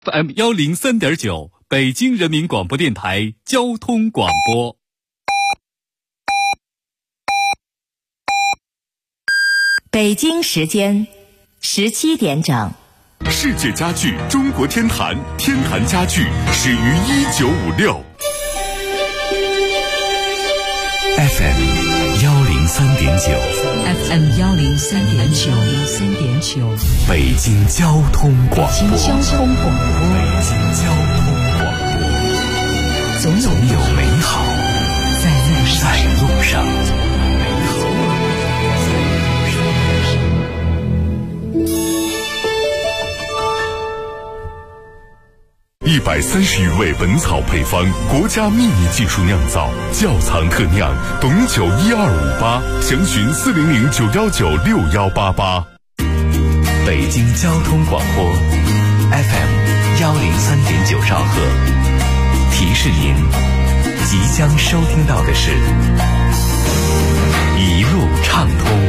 FM103.9，北京人民广播电台交通广播。 北京时间17点整。 世界家具中国天坛，天坛家具始于1956。 FM 103.9， 北京交通广播， 总有美好在路上。 130余味本草配方，国家秘密技术酿造，窖藏特酿，董酒1258，详询400-919-6188。 北京交通广播 FM 103.9兆赫，提示您即将收听到的是一路畅通。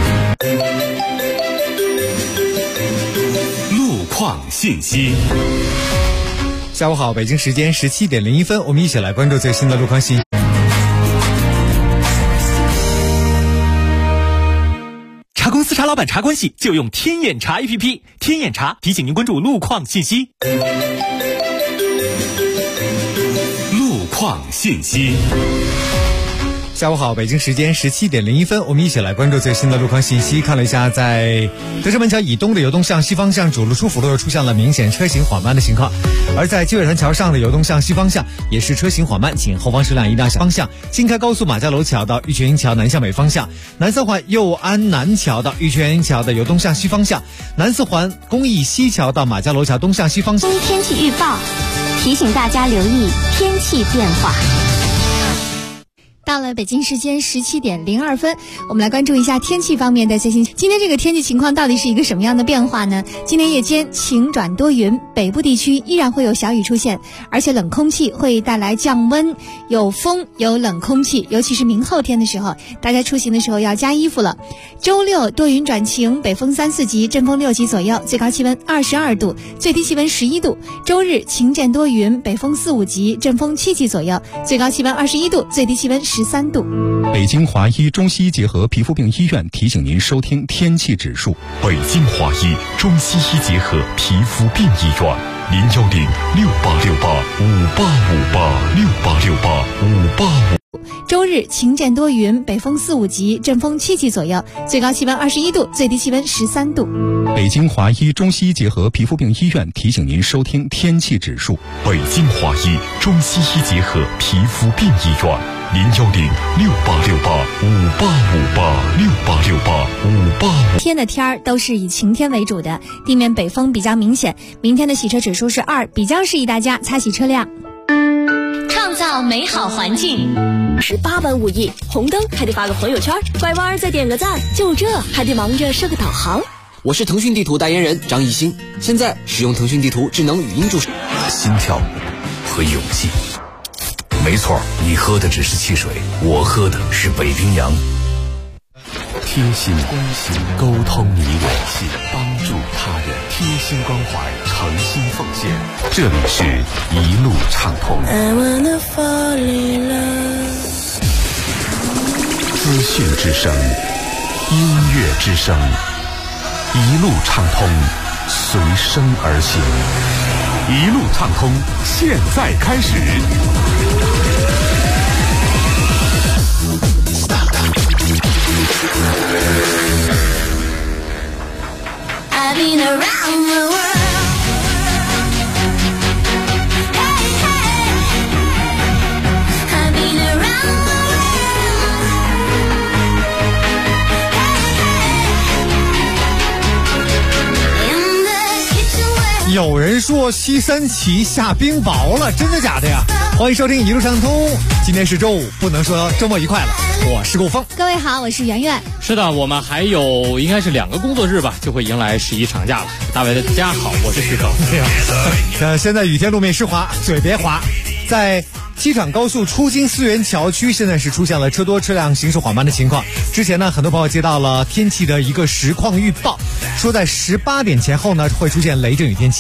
路况信息。 下午好，北京时间17点01分，我们一起来关注最新的路况信息。 查公司查老板查关系就用天眼查 APP， 天眼查提醒您关注路况信息。 路况信息。 下午好，北京时间17点01分，我们一起来关注最新的路况信息。看了一下，在德胜门桥以东的游动向西方向主路出辅路又出现了明显车型缓慢的情况，而在积水潭桥上的游动向西方向也是车型缓慢，请后方车辆移到方向。京开高速马家楼桥到玉泉营桥南向北方向，南三环右安南桥到玉泉营桥的游动向西方向，南四环公益西桥到马家楼桥东向西方向。 天气预报提醒大家留意天气变化。 到了北京时间17点02分，我们来关注一下天气方面的最新。今天这个天气情况到底是一个什么样的变化呢？今天夜间晴转多云，北部地区依然会有小雨出现，而且冷空气会带来降温，有风有冷空气，尤其是明后天的时候，大家出行的时候要加衣服了。周六多云转晴，北风3、4级，阵风6级左右，最高气温22度，最低气温11度。周日晴间多云，北风4、5级，阵风7级左右，最高气温21度，最低气温13度。 北京华医中西医结合皮肤病医院提醒您收听天气指数。 北京华医中西医结合皮肤病医院，010-6868-5858，6858-5855。 周日晴间多云，北风4、5级，阵风7级左右，最高气温21度，最低气温13度。 北京华医中西医结合皮肤病医院提醒您收听天气指数。 北京华医中西医结合皮肤病医院，010-6868-5858，6858-5855。 天的天儿都是以晴天为主的，地面北风比较明显，明天的洗车指数是2，比较适宜大家擦洗车辆。 创造美好环境 ，18般武艺，红灯还得发个朋友圈，拐弯再点个赞，就这还得忙着设个导航。 我是腾讯地图代言人张艺兴，现在使用腾讯地图智能语音助手。 心跳和勇气，没错，你喝的只是汽水，我喝的是北冰洋。 贴心关心，沟通你我，帮助他人，贴心关怀，诚心奉献。这里是一路畅通。资讯之声，音乐之声，一路畅通，随声而行。一路畅通，现在开始。 I've been around the world. Hey, hey. I've been around the world. Hey, hey. In the kitchen where 有人说西三旗下冰雹了，真的假的呀？欢迎收听一路畅通，今天是周五，不能说周末愉快了。我是顾峰， 各位好，我是圆圆。 是的，我们还有应该是2个工作日吧，就会迎来11长假了。大家好，我是徐成。 现在雨天路面湿滑，嘴别滑。在机场高速出京思源桥区，现在是出现了车多车辆行驶缓慢的情况。之前呢，很多朋友接到了天气的一个实况预报，说在18点前后呢会出现雷阵雨天气。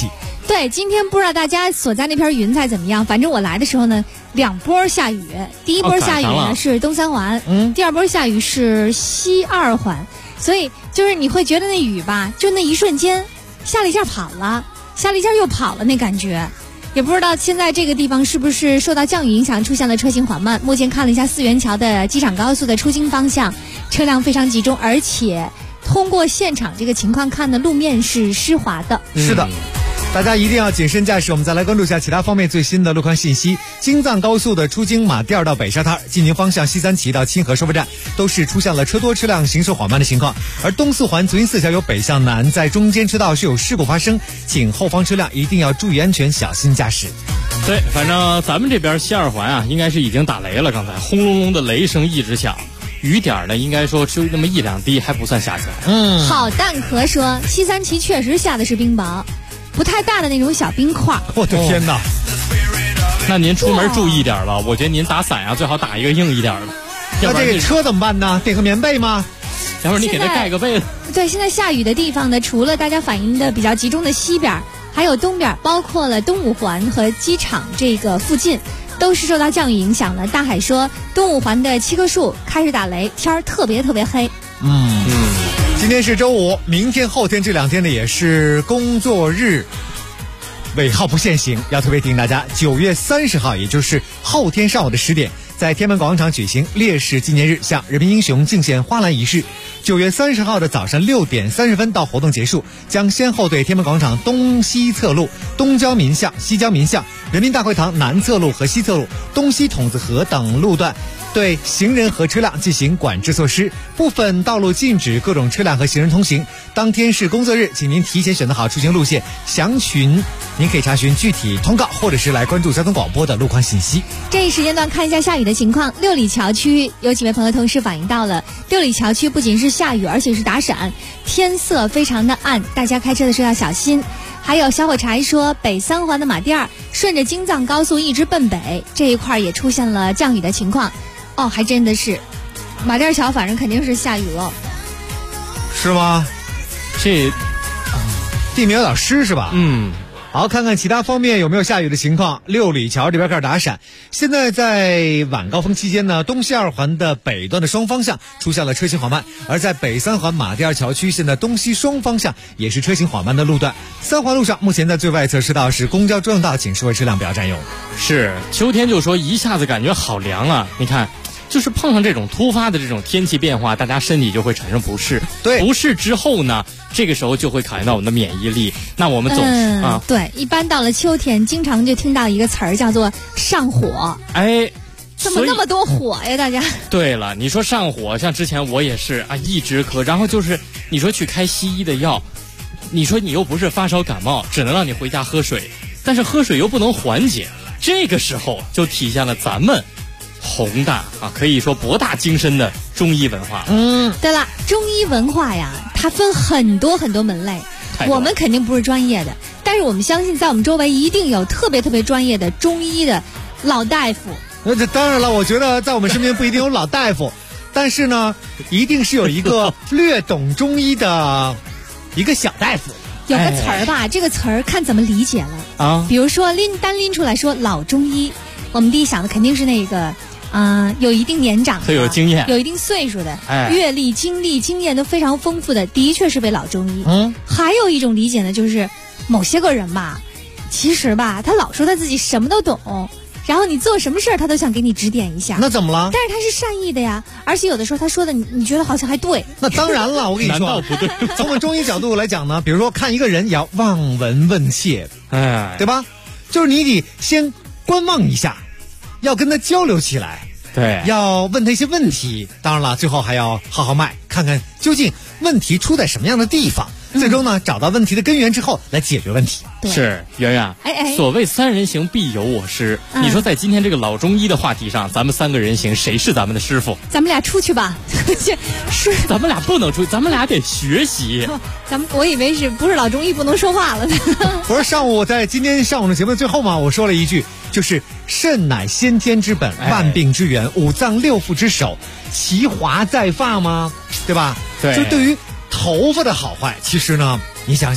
对，今天不知道大家所在那片云彩怎么样，反正我来的时候呢，2波下雨，第一波下雨呢是东三环，第二波下雨是西二环，所以就是你会觉得那雨吧，就那一瞬间下了一下跑了，下了一下又跑了那感觉。也不知道现在这个地方是不是受到降雨影响出现了车型缓慢。目前看了一下四元桥的机场高速的出京方向，车辆非常集中，而且通过现场这个情况看呢，路面是湿滑的。 是的。大家一定要谨慎驾驶。我们再来关注一下其他方面最新的路况信息。京藏高速的出京马甸到北沙滩，进宁方向西三旗到清河收费站都是出现了车多车辆行驶缓慢的情况。而东四环足音四桥由北向南，在中间车道是有事故发生，请后方车辆一定要注意安全，小心驾驶。 对，反正咱们这边西二环啊，应该是已经打雷了，刚才轰隆隆的雷声一直响。雨点呢，应该说就那么1-2滴，还不算下起来。 好蛋壳说，西三旗确实下的是冰雹。不太大的那种小冰块。 我的天哪！ 那您出门注意一点了，我觉得您打伞啊，最好打一个硬一点的。 那这个车怎么办呢？点个棉被吗？ 要不然你给它盖个被子。 对，现在下雨的地方呢，除了大家反映的比较集中的西边，还有东边，包括了东五环和机场这个附近，都是受到降雨影响的。大海说，东五环的7棵树开始打雷，天儿特别黑。 今天是周五，明天后天这2天呢也是工作日，尾号不限行，要特别提醒大家，9月30号，也就是后天上午的10点，在天安门广场举行烈士纪念日向人民英雄敬献花篮仪式。9月30号的早上6点30分到活动结束，将先后对天安门广场东西侧路、东郊民巷、西郊民巷、人民大会堂南侧路和西侧路、东西筒子河等路段对行人和车辆进行管制措施，部分道路禁止各种车辆和行人通行。当天是工作日，请您提前选择好出行路线，详询您可以查询具体通告，或者是来关注交通广播的路况信息。 这一时间段看一下下雨的情况。六里桥区有几位朋友同时反映到了，六里桥区不仅是下雨，而且是打闪，天色非常的暗，大家开车的时候要小心。还有小火柴说，北三环的马甸顺着京藏高速一直奔北，这一块也出现了降雨的情况。哦，还真的是，马甸桥反正肯定是下雨了， 是吗？ 这地面有点湿是吧？好，看看其他方面有没有下雨的情况。六里桥这边开始打闪，现在在晚高峰期间呢，东西二环的北段的双方向出现了车行缓慢，而在北三环马甸桥区，现在东西双方向也是车行缓慢的路段。三环路上目前在最外侧车道是公交专用道，请社会车辆不要占用。 是秋天就说一下子感觉好凉啊，你看。就是碰上这种突发的这种天气变化，大家身体就会产生不适。 对， 不适之后呢，这个时候就会考验到我们的免疫力。那我们总是对，一般到了秋天，经常就听到一个词儿叫做上火。 哎， 怎么那么多火呀？大家。 对了，你说上火，像之前我也是啊，一直咳，然后就是你说去开西医的药，你说你又不是发烧感冒，只能让你回家喝水，但是喝水又不能缓解，这个时候就体现了咱们。宏大啊，可以说博大精深的中医文化。 对了，中医文化呀，它分很多门类，我们肯定不是专业的，但是我们相信在我们周围一定有特别专业的中医的老大夫。 这当然了，我觉得在我们身边不一定有老大夫，但是呢，一定是有一个略懂中医的一个小大夫。 有个词儿吧，这个词儿看怎么理解了啊。比如说单拎出来说老中医，我们第一想的肯定是那个。有一定年长的， 有经验， 有一定岁数的，阅历、经历、经验都非常丰富的，的确是为老中医。还有一种理解呢，就是某些个人吧，其实吧，他老说他自己什么都懂，然后你做什么事儿，他都想给你指点一下。 那怎么了？ 但是他是善意的呀，而且有的时候他说的你觉得好像还对。 那当然了，我跟你说， 难道不对？ 从我们中医角度来讲呢，比如说看一个人也要望闻问切，对吧？就是你得先观望一下。要跟他交流起来， 对， 要问他一些问题，当然了，最后还要号脉，看看究竟问题出在什么样的地方，最终呢，找到问题的根源之后来解决问题。 是圆圆，所谓三人行必有我师。你说在今天这个老中医的话题上，咱们3个人行，谁是咱们的师傅？ 咱们俩出去吧。 是，咱们俩不能出去，咱们俩得学习。 我以为是不是老中医不能说话了呢？ 不是上午在今天上午的节目的最后嘛，我说了一句，就是肾乃先天之本，万病之源，五脏六腑之首，其华在发吗？对吧？ 对， 就对于头发的好坏，其实呢，你想想，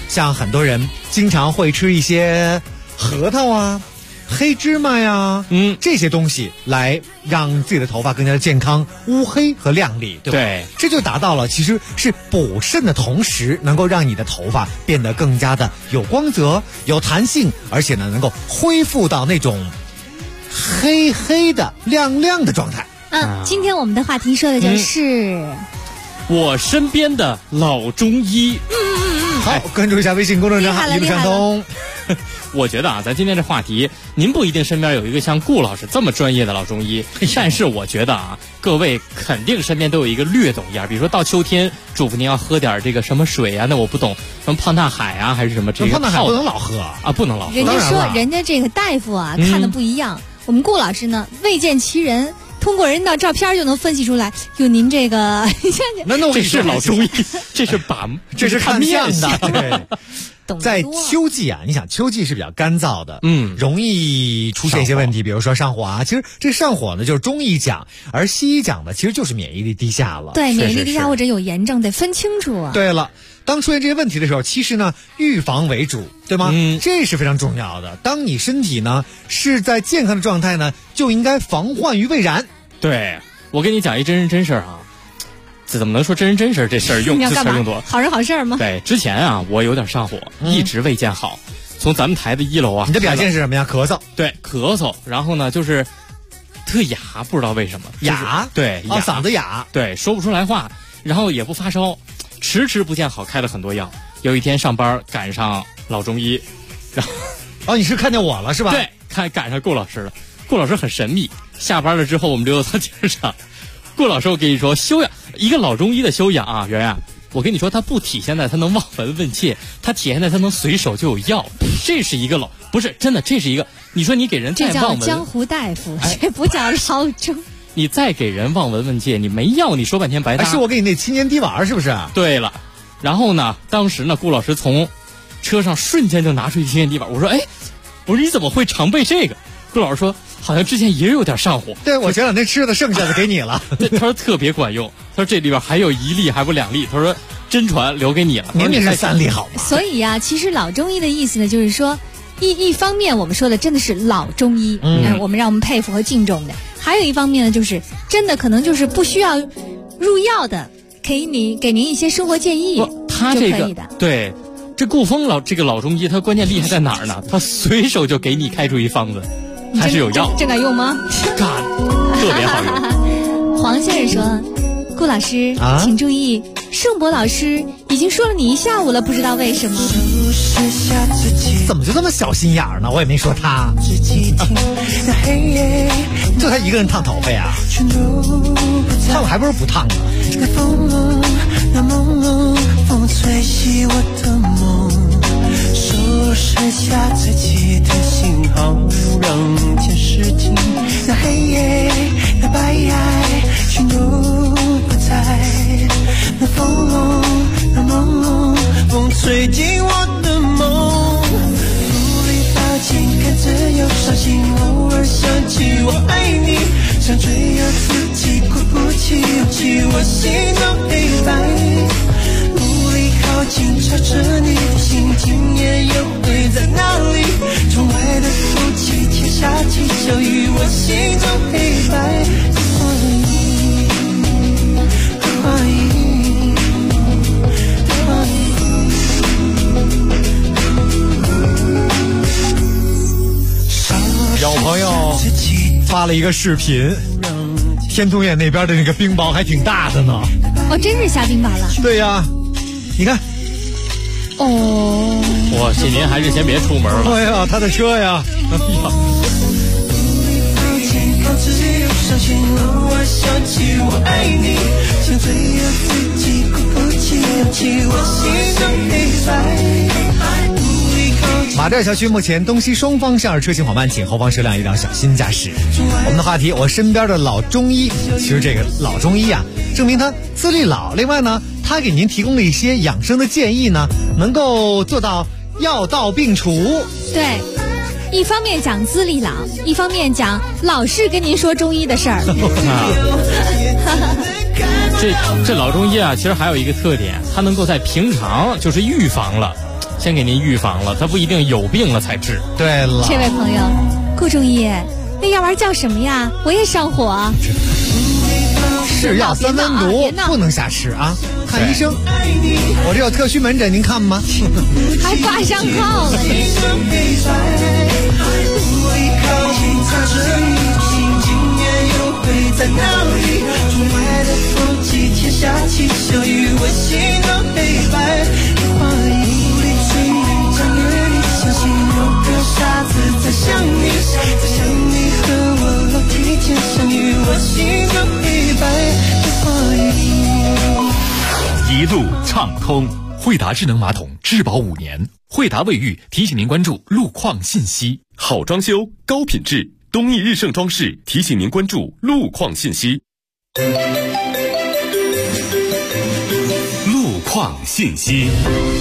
像很多人经常会吃一些核桃啊、黑芝麻呀，这些东西来让自己的头发更加的健康、乌黑和亮丽，对吧？ 对， 这就达到了其实是补肾的同时，能够让你的头发变得更加的有光泽、有弹性，而且呢，能够恢复到那种黑黑的、亮亮的状态。 今天我们的话题说的就是我身边的老中医。 好，关注一下微信公众账号一路畅通。 我觉得啊，咱今天这话题，您不一定身边有一个像顾老师这么专业的老中医，但是我觉得啊，各位肯定身边都有一个略懂一样，比如说到秋天，嘱咐您要喝点这个什么水啊，那我不懂，什么胖大海啊，还是什么这个胖大海不能老喝啊，不能老喝。 人家说人家这个大夫啊看的不一样，我们顾老师呢未见其人。通过人的照片就能分析出来，就您这个， 这是老中医，这是看面的。对，在秋季啊，你想秋季是比较干燥的，容易出现一些问题，比如说上火啊。其实这上火呢，就是中医讲，而西医讲的其实就是免疫力低下了。 对，免疫力低下或者有炎症得分清楚啊。 对了，当出现这些问题的时候，其实呢，预防为主，对吗？这是非常重要的。当你身体呢是在健康的状态呢，就应该防患于未然。 对，我跟你讲一真人真事儿啊，这怎么能说真人真事儿？这事儿用这词儿用多， 好人好事吗？ 对，之前啊，我有点上火，一直未见好。从咱们台的1楼啊， 你的表现是什么呀？咳嗽。 对，咳嗽，然后呢就是特哑，不知道为什么哑。 对，哑， 嗓子哑。 对，说不出来话，然后也不发烧，迟迟不见好，开了很多药。有一天上班赶上老中医，然后你是看见我了是吧？ 对，赶上顾老师了。顾老师很神秘，下班了之后我们溜到街上。顾老师，我跟你说，修养一个老中医的修养啊，圆圆，我跟你说，他不体现在他能望闻问切，他体现在他能随手就有药。这是一个不是真的，这是一个，你说你给人再望闻， 这叫江湖大夫，这不叫老中。 你再给人望闻问切，你没药，你说半天白搭。 是我给你那青年滴丸是不是？ 对了，然后呢，当时呢，顾老师从车上瞬间就拿出一青年滴丸，我说你怎么会常备这个？顾老师说，好像之前也有点上火。 对，我前两天吃的剩下的给你了。 对，他说特别管用，他说这里边还有1粒还不2粒，他说真传留给你了。 明明是3粒好吗？ 所以啊，其实老中医的意思呢，就是说一方面我们说的真的是老中医，我们让我们佩服和敬重的；还有一方面呢，就是真的可能就是不需要入药的，给您一些生活建议， 他这个就可以的。 对。这顾风这个老中医，他关键厉害在哪儿呢？他随手就给你开出一方子，还是有药。 这敢用吗？ 敢，特别好用。 黄先生说：“顾老师，请注意，盛博老师已经说了你1下午了，不知道为什么。” 怎么就这么小心眼儿呢？我也没说他，就他一个人烫头发呀，烫我还不如不烫呢。 风吹熄我的梦，手剩下自己的信号，让天使听。那黑夜，那白夜，全都不在。那风龙，那朦胧，风吹进我的梦。雾里发现看着又伤心，偶尔想起我爱你，想追要自己鼓不起勇气，我心都黑白。靠近朝着你的心，今夜又会在哪里？窗外的空气，天下起小雨，我心中黑白。 有朋友发了一个视频，天通苑那边的那个冰雹还挺大的呢。 真是下冰雹了。 对呀。你看， 我建议您还是先别出门了。 哎呀，他的车呀，马甸小区目前东西双方向车行缓慢，请后方车辆一定要小心驾驶。我们的话题，我身边的老中医，其实这个老中医啊，证明他资历老。另外呢，他给您提供了一些养生的建议呢，能够做到药到病除。 对，一方面讲资历老，一方面讲老是跟您说中医的事儿。 这老中医啊，其实还有一个特点，他能够在平常就是预防了。 先给您预防了，他不一定有病了才治。 对了， 这位朋友，顾中医，那药丸叫什么呀？我也上火。 是药三分毒，不能瞎吃啊！看医生，我这有特需门诊，您看吗？ 还挂上号了。 在哪里？窗外的风季，天下起小雨，我心都黑白。花影无力去将月你相信有个傻子在想你，在想你和我楼梯间相遇，我心都黑白。 一路畅通，惠达智能马桶质保5年。惠达卫浴提醒您关注路况信息。 好装修，高品质。东义日盛装饰提醒您关注路况信息。 路况信息。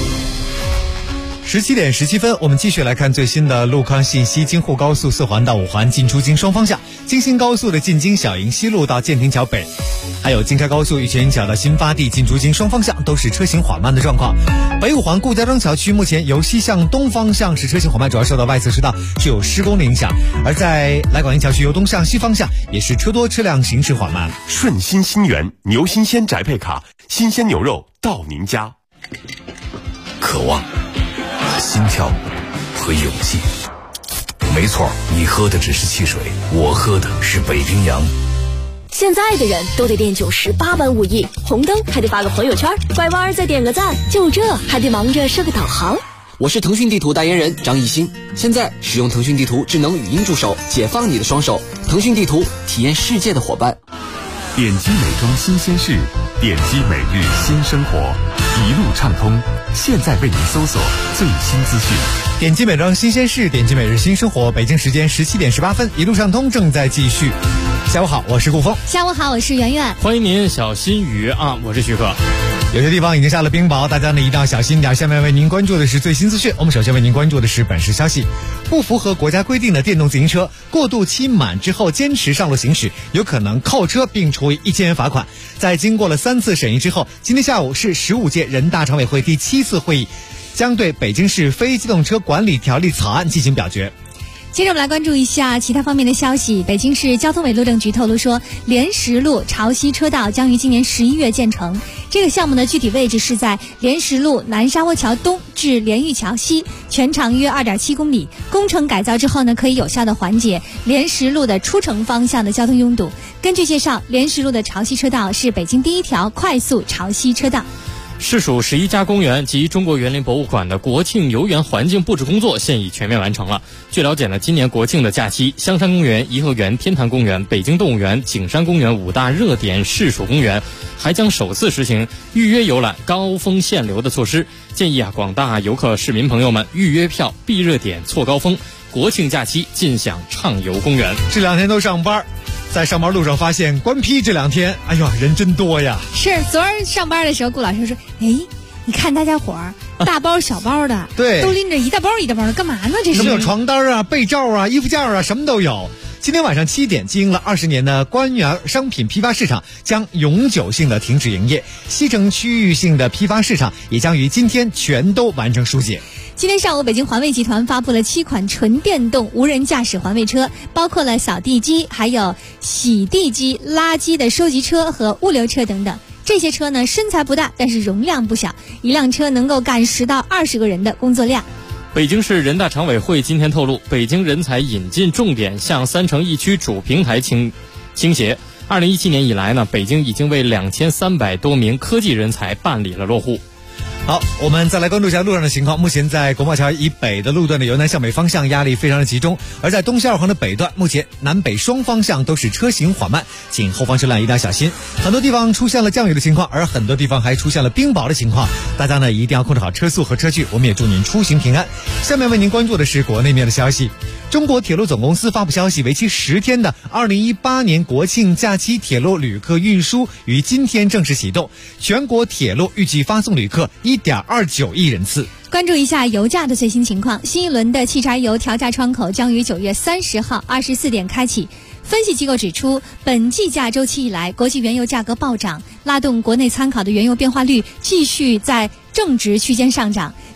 17点17分，我们继续来看最新的路况信息。京沪高速4环到5环进出京双方向，京新高速的进京小营西路到建亭桥北，还有京开高速玉泉营桥到新发地进出京双方向都是车行缓慢的状况。北5环顾家庄桥区目前由西向东方向是车行缓慢，主要受到外侧车道是有施工的影响，而在来广营桥区由东向西方向也是车多车辆行驶缓慢。 顺心新源牛新鲜宅配卡，新鲜牛肉到您家。 渴望、心跳和勇气。没错，你喝的只是汽水，我喝的是北冰洋。 现在的人都得练98般武艺，红灯还得发个朋友圈，拐弯再点个赞，就这还得忙着设个导航。 我是腾讯地图代言人张艺兴，现在使用腾讯地图智能语音助手，解放你的双手。腾讯地图，体验世界的伙伴。 点击美妆新鲜事，点击每日新生活，一路畅通。现在为您搜索最新资讯。 点击美妆新鲜事，点击每日新生活。北京时间17点18分，一路畅通正在继续。下午好，我是顾峰。 下午好，我是圆圆。 欢迎您小心雨啊，我是徐克。 有些地方已经下了冰雹，大家呢一定要小心点。下面为您关注的是最新资讯。我们首先为您关注的是本市消息：不符合国家规定的电动自行车过渡期满之后坚持上路行驶，有可能扣车并处以1000元罚款。在经过了3次审议之后，今天下午是15届人大常委会第7次会议将对北京市非机动车管理条例草案进行表决。 接着我们来关注一下其他方面的消息。北京市交通委路政局透露说，莲石路潮汐车道将于今年11月建成。这个项目的具体位置是在莲石路南沙窝桥东至莲玉桥西，全长约2.7公里。工程改造之后呢，可以有效的缓解莲石路的出城方向的交通拥堵。根据介绍，莲石路的潮汐车道是北京第1条快速潮汐车道。 市属11家公园及中国园林博物馆的国庆游园环境布置工作现已全面完成了。据了解呢，今年国庆的假期，香山公园、颐和园、天坛公园、北京动物园、景山公园5大热点市属公园还将首次实行预约游览高峰限流的措施。建议广大游客市民朋友们预约票，避热点错高峰，国庆假期尽享畅游公园。 这2天都上班，在上班路上发现官批这2天，哎呦，人真多呀！ 是，昨儿上班的时候，顾老师说：“哎，你看大家伙儿大包小包的， 对， 都拎着一大包一大包的，干嘛呢？这是？ 有床单啊、被罩啊、衣服架啊，什么都有。”今天晚上7点，经营了20年的官园商品批发市场将永久性的停止营业，西城区域性的批发市场也将于今天全都完成疏解。 今天上午，北京环卫集团发布了7款纯电动无人驾驶环卫车，包括了扫地机、还有洗地机、垃圾的收集车和物流车等等。这些车呢，身材不大，但是容量不小，一辆车能够干10到20个人的工作量。 北京市人大常委会今天透露，北京人才引进重点向3城1区主平台倾斜。2017年以来呢，北京已经为2300多名科技人才办理了落户。 好，我们再来关注一下路上的情况。目前在国贸桥以北的路段的由南向北方向压力非常的集中，而在东西2环的北段，目前南北双方向都是车行缓慢，请后方车辆一定要小心。很多地方出现了降雨的情况，而很多地方还出现了冰雹的情况，大家呢一定要控制好车速和车距。我们也祝您出行平安。下面为您关注的是国内面的消息。中国铁路总公司发布消息，为期10天的2018年国庆假期铁路旅客运输于今天正式启动，全国铁路预计发送旅客1.29亿人次。 关注一下油价的最新情况，新一轮的汽柴油调价窗口将于9月30号24点开启。分析机构指出，本计价周期以来，国际原油价格暴涨，拉动国内参考的原油变化率继续在正值区间上涨。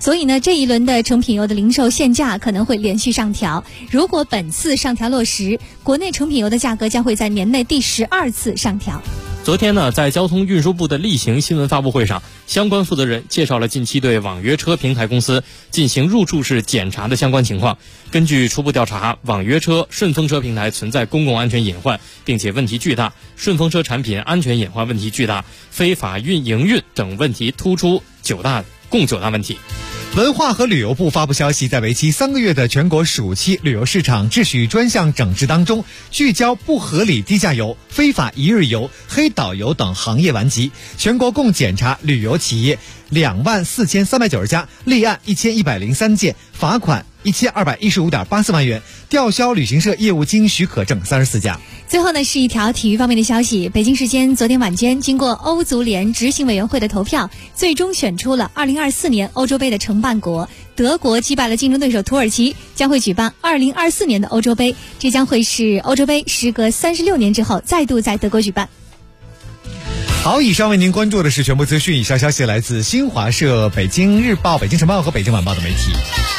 所以呢，这一轮的成品油的零售限价可能会连续上调。如果本次上调落实，国内成品油的价格将会在年内第12次上调。 昨天呢，在交通运输部的例行新闻发布会上，相关负责人介绍了近期对网约车平台公司进行入驻式检查的相关情况。根据初步调查，网约车、顺风车平台存在公共安全隐患，并且问题巨大；顺风车产品安全隐患问题巨大，非法营运等问题突出共9大问题。 文化和旅游部发布消息，在为期3个月的全国暑期旅游市场秩序专项整治当中，聚焦不合理低价游、非法一日游、黑导游等行业顽疾，全国共检查旅游企业24390家，立案1103件，罚款1215.84万元，吊销旅行社业务经许可证34家。 最后呢，是一条体育方面的消息。北京时间昨天晚间，经过欧足联执行委员会的投票，最终选出了2024年欧洲杯的承办国。德国击败了竞争对手土耳其，将会举办2024年的欧洲杯。这将会是欧洲杯时隔36年之后再度在德国举办。 好，以上为您关注的是全部资讯。以上消息来自新华社、北京日报、北京晨报和北京晚报的媒体。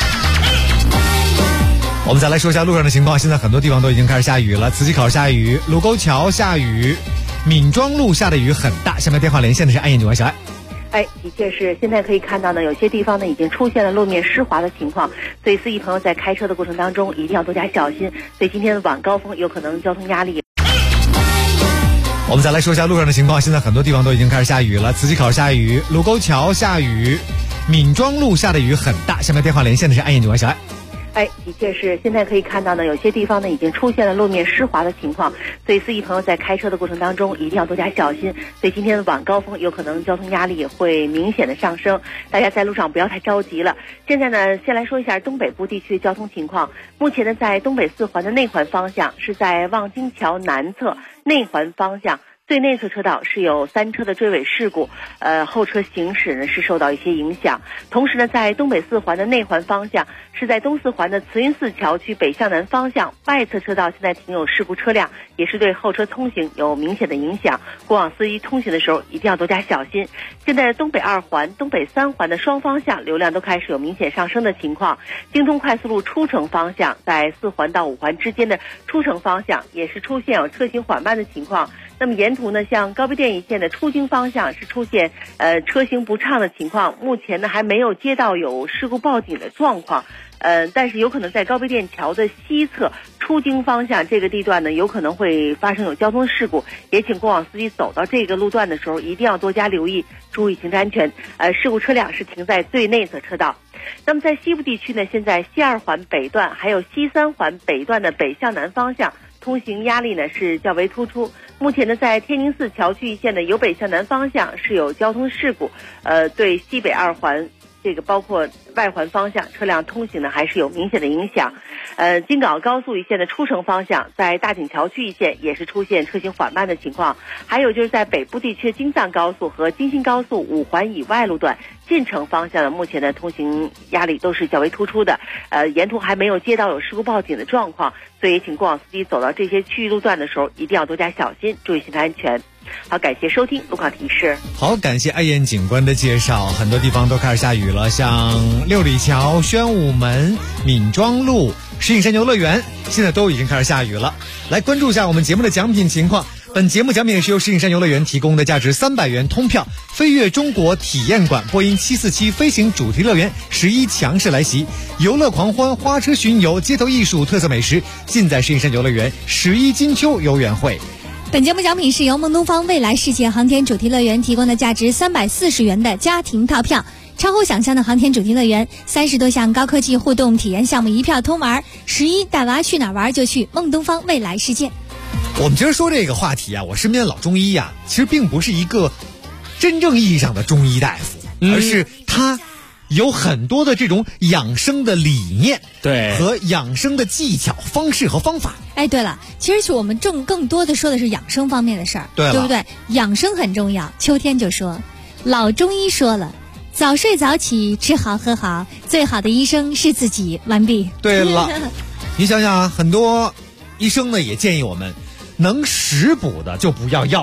我们再来说一下路上的情况，现在很多地方都已经开始下雨了，磁器口下雨，卢沟桥下雨，闵庄路下的雨很大。下面电话连线的是安彦警官小爱。 的确是，现在可以看到呢，有些地方呢已经出现了路面湿滑的情况，所以司机朋友在开车的过程当中一定要多加小心。所以今天的晚高峰有可能交通压力。 我们再来说一下路上的情况，现在很多地方都已经开始下雨了，磁器口下雨，卢沟桥下雨，闵庄路下的雨很大。下面电话连线的是安彦警官小爱。 的确是，现在可以看到呢，有些地方呢已经出现了路面湿滑的情况，所以司机朋友在开车的过程当中一定要多加小心。所以今天的晚高峰有可能交通压力也会明显的上升，大家在路上不要太着急了。现在呢，先来说一下东北部地区的交通情况。目前呢，在东北4环的内环方向，是在望京桥南侧内环方向最内侧车道是有3车的追尾事故，后车行驶呢是受到一些影响。同时呢，在东北4环的内环方向，是在东4环的慈云寺桥区北向南方向外侧车道现在停有事故车辆，也是对后车通行有明显的影响。过往司机通行的时候一定要多加小心。现在东北2环、东北3环的双方向流量都开始有明显上升的情况。京通快速路出城方向，在4环到5环之间的出城方向也是出现有车行缓慢的情况。那么沿途呢，像高碑店一线的出京方向是出现车行不畅的情况，目前呢还没有接到有事故报警的状况，但是有可能在高碑店桥的西侧出京方向这个地段呢，有可能会发生有交通事故，也请过往司机走到这个路段的时候一定要多加留意，注意行车安全。事故车辆是停在最内侧车道。那么在西部地区呢，现在西2环北段还有西3环北段的北向南方向通行压力呢是较为突出。目前呢，在天宁寺桥区一线的由北向南方向是有交通事故，对西北2环这个包括外环方向车辆通行呢还是有明显的影响。京港高速一线的出城方向，在大井桥区一线也是出现车行缓慢的情况。还有就是在北部地区京藏高速和京新高速5环以外路段进城方向的目前的通行压力都是较为突出的，沿途还没有接到有事故报警的状况，所以请过往司机走到这些区域路段的时候一定要多加小心，注意行车安全。好，感谢收听路况提示。 好，感谢安彦警官的介绍。很多地方都开始下雨了，像六里桥、宣武门、闵庄路、石景山游乐园现在都已经开始下雨了。来关注一下我们节目的奖品情况。本节目奖品是由石景山游乐园提供的，价值300元通票，飞跃中国体验馆波音747飞行主题乐园11强势来袭，游乐狂欢、花车巡游、街头艺术、特色美食，尽在石景山游乐园11金秋游园会。 本节目奖品是由梦东方未来世界航天主题乐园提供的，价值340元的家庭套票，超乎想象的航天主题乐园，30多项高科技互动体验项目一票通玩，11带娃去哪儿玩就去梦东方未来世界。 我们今儿说这个话题啊，我身边的老中医啊，其实并不是一个真正意义上的中医大夫，而是他有很多的这种养生的理念， 对， 和养生的技巧、方式和方法。 哎，对了，其实是我们更多的说的是养生方面的事儿，对不对？养生很重要。秋天就说，老中医说了，早睡早起，吃好喝好，最好的医生是自己。完毕。 对了，你想想，很多医生呢也建议我们，能食补的就不要药补。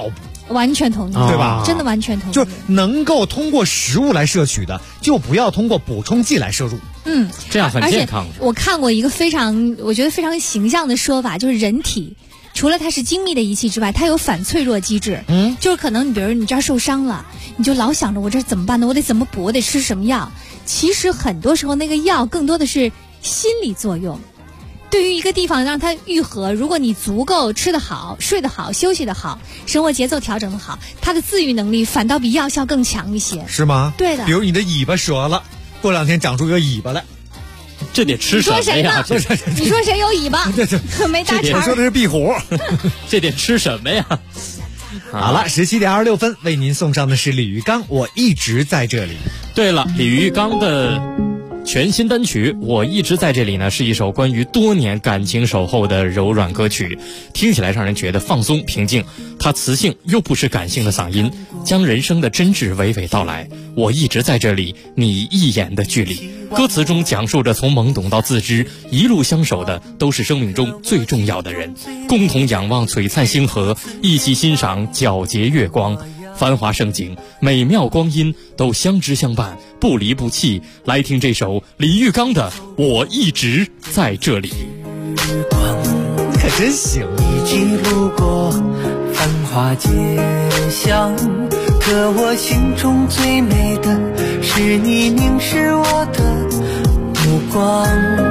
完全同意， 对吧？ 真的完全同意。 就能够通过食物来摄取的，就不要通过补充剂来摄入。 这样很健康。 而且我看过一个我觉得非常形象的说法，就是人体除了它是精密的仪器之外，它有反脆弱机制。就是可能你比如你这儿受伤了，你就老想着我这怎么办呢？我得怎么补？我得吃什么药？其实很多时候那个药更多的是心理作用。对于一个地方让它愈合，如果你足够吃得好、睡得好、休息得好、生活节奏调整得好，它的自愈能力反倒比药效更强一些。 是吗？ 对的。 比如你的尾巴折了，过2天长出个尾巴来， 这得吃什么呀？ 你说谁有尾巴？没搭茬。 我说的是壁虎。 这得吃什么呀？ 好了，17点26分，为您送上的是李玉刚，我一直在这里。 对了，李玉刚的全新单曲《我一直在这里》呢，是一首关于多年感情守候的柔软歌曲，听起来让人觉得放松平静。它磁性又不失感性的嗓音，将人生的真挚娓娓道来。我一直在这里，你一眼的距离。歌词中讲述着从懵懂到自知，一路相守的都是生命中最重要的人，共同仰望璀璨星河，一起欣赏皎洁月光。繁华盛景，美妙光阴都相知相伴，不离不弃。来听这首李玉刚的《我一直在这里》。 可真行！ 一起路过繁华街巷，可我心中最美的是你凝视我的目光。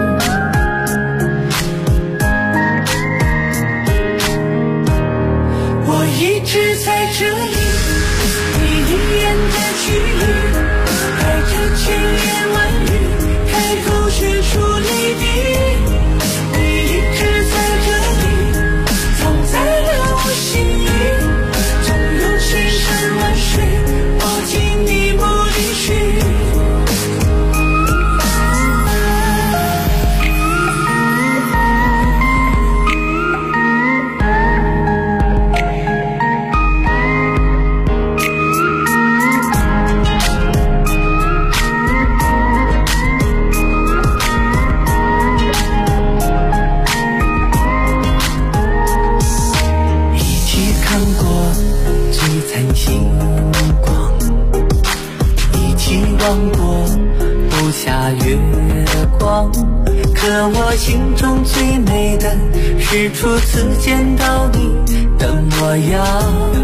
我一直在这里，你一眼的距离，带着千言万语，开口却出泪滴。你一直在这里，藏在了我心里，总有千山万水，抱紧你不离去。望过不下月光，可我心中最美的是初次见到你的模样。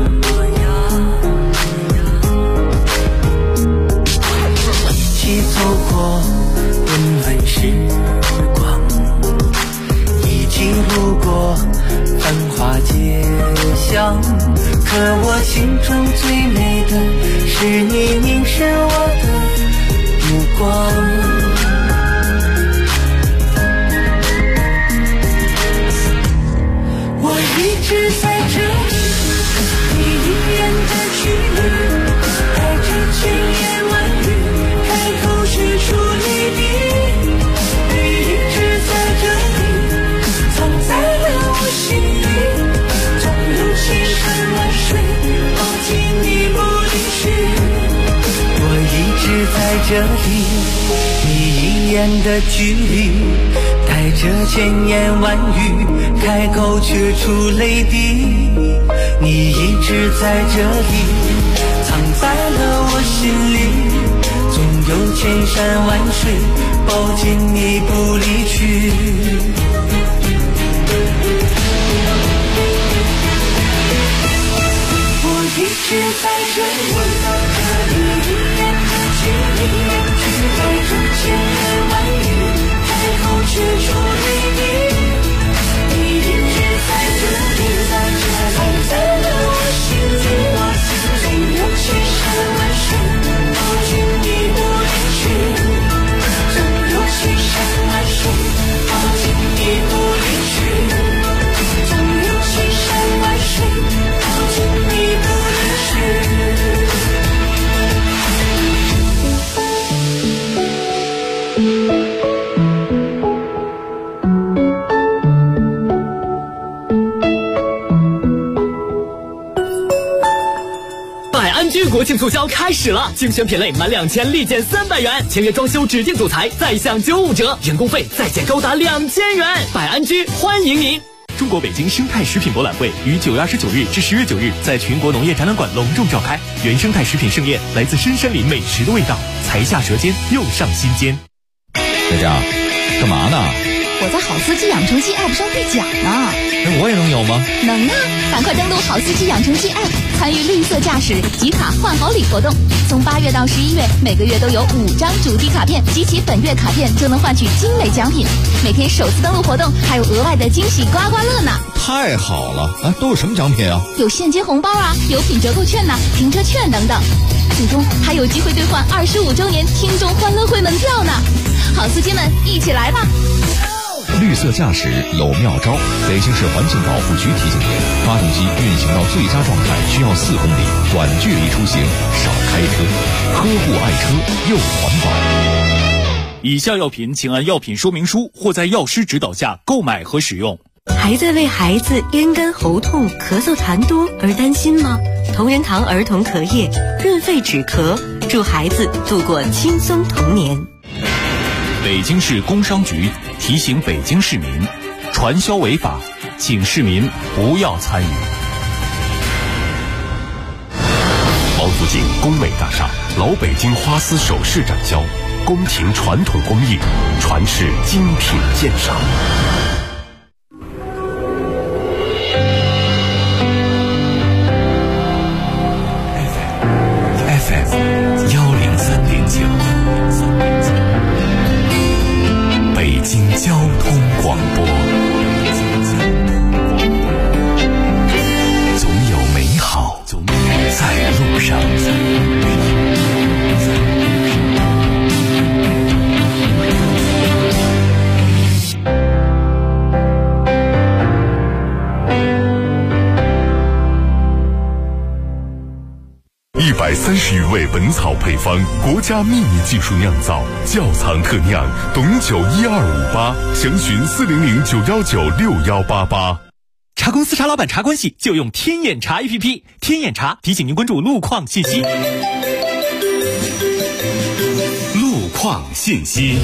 一起走过温暖时光，一起路过繁华街巷，可我心中最美的是你凝视我的目光。我一直在这里，你一眼的距离，带着千言万语，开口却出泪滴。你一直在这里，藏在了我心里，总有千山万水，抱紧你不离去。我一直在这里，你一眼的距离，带着千言万语，开口却出泪滴。你一直在这里，藏在了我心里，总有千山万水，抱紧你不离去。我一直在这里，你一眼的距离，带着千言万语，开口却出泪滴。你一直在这里，藏在了我心里，总有千山万水，抱紧你不离去。总有千山万水，抱紧你不离去。总有千山万水，抱紧你不离去。 百安居国庆促销开始了，精选品类满2000立减300元，签约装修指定主材再享95折，人工费再减高达2000元。百安居欢迎您。 中国北京生态食品博览会于9月29日至10月9日在全国农业展览馆隆重召开。原生态食品盛宴，来自深山林美食的味道，才下舌尖，又上心间。 佳佳，干嘛呢？ 我在好司机养成记 App 上兑奖呢。 我也能有吗？ 能啊！赶快登录好司机养成记 App， 参与绿色驾驶集卡换好礼活动。从8月到11月，每个月都有5张主题卡片，集齐本月卡片就能换取精美奖品。每天首次登录活动还有额外的惊喜刮刮乐呢！ 太好了！都有什么奖品啊？ 有现金红包啊，有品折扣券呐，停车券等等。最终还有机会兑换25周年听众欢乐会门票呢！好司机们，一起来吧！ 绿色驾驶有妙招，北京市环境保护局提醒您：发动机运行到最佳状态需要4公里，短距离出行少开车，呵护爱车又环保。 以下药品请按药品说明书或在药师指导下购买和使用。 还在为孩子咽干喉痛、咳嗽痰多而担心吗？同仁堂儿童咳液润肺止咳，助孩子度过轻松童年。 北京市工商局提醒北京市民，传销违法，请市民不要参与。 王府井工美大厦老北京花丝首饰展销，宫廷传统工艺，传世精品鉴赏。 FM 103.9，北京交通广播，总有美好在路上。 130余味本草配方，国家秘密技术酿造，窖藏特酿，董酒12588，详询400-919-6188。 茶公司茶老板茶关系就用天眼茶 APP， 天眼茶提醒您关注路况信息。 路况信息。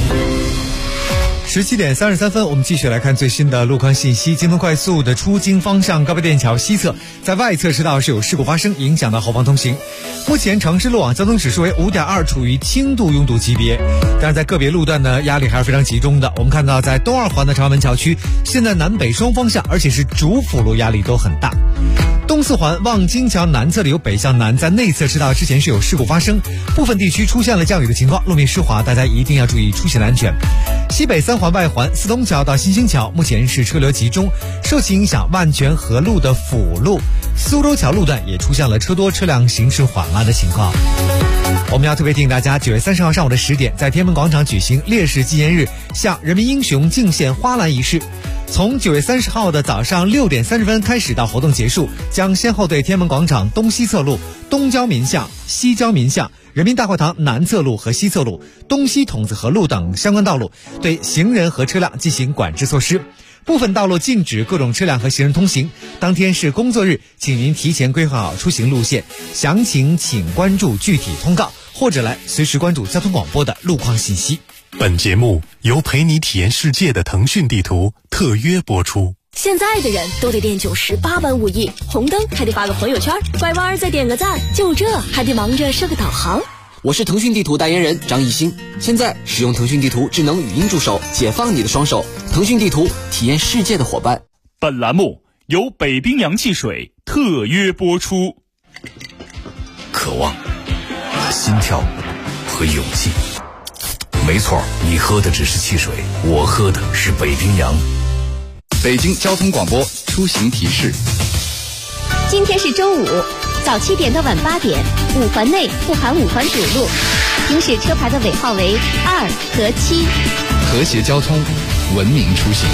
17点33分，我们继续来看最新的路况信息。京通快速的出京方向高碑店桥西侧，在外侧车道是有事故发生，影响到后方通行。目前城市路网交通指数为5.2，处于轻度拥堵级别。但是在个别路段呢，压力还是非常集中的。我们看到在东二环的朝阳门桥区，现在南北双方向，而且是主辅路压力都很大。东四环望京桥南侧的有北向南，在内侧车道之前是有事故发生，部分地区出现了降雨的情况，路面湿滑，大家一定要注意出行安全。西北三环外环四通桥到新兴桥，目前是车流集中，受其影响，万泉河路的辅路、苏州桥路段也出现了车多车辆行驶缓慢的情况。我们要特别提醒大家，9月30号上午的10点，在天安门广场举行烈士纪念日向人民英雄敬献花篮仪式。从9月30号的早上6点30分开始到活动结束，将先后对天安门广场东西侧路、东郊民巷、西郊民巷、人民大会堂南侧路和西侧路、东西筒子河路等相关道路对行人和车辆进行管制措施，部分道路禁止各种车辆和行人通行。当天是工作日，请您提前规划好出行路线，详情请关注具体通告，或者来随时关注交通广播的路况信息。 本节目由陪你体验世界的腾讯地图特约播出。 现在的人都得练98般武艺，红灯还得发个朋友圈，拐弯再点个赞，就这还得忙着设个导航。 我是腾讯地图代言人张艺兴，现在使用腾讯地图智能语音助手，解放你的双手。腾讯地图，体验世界的伙伴。 本栏目由北冰洋汽水特约播出。 渴望、心跳和勇气。没错，你喝的只是汽水，我喝的是北冰洋。 北京交通广播出行提示： 今天是周五，早7点到晚8点，5环内不含5环主路，行驶车牌的尾号为2和7。 和谐交通，文明出行。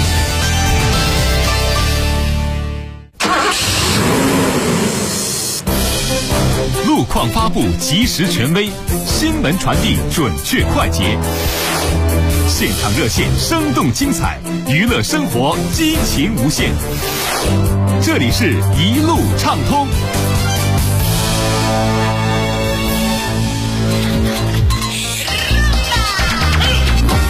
路况发布及时权威，新闻传递准确快捷，现场热线生动精彩，娱乐生活激情无限。这里是一路畅通。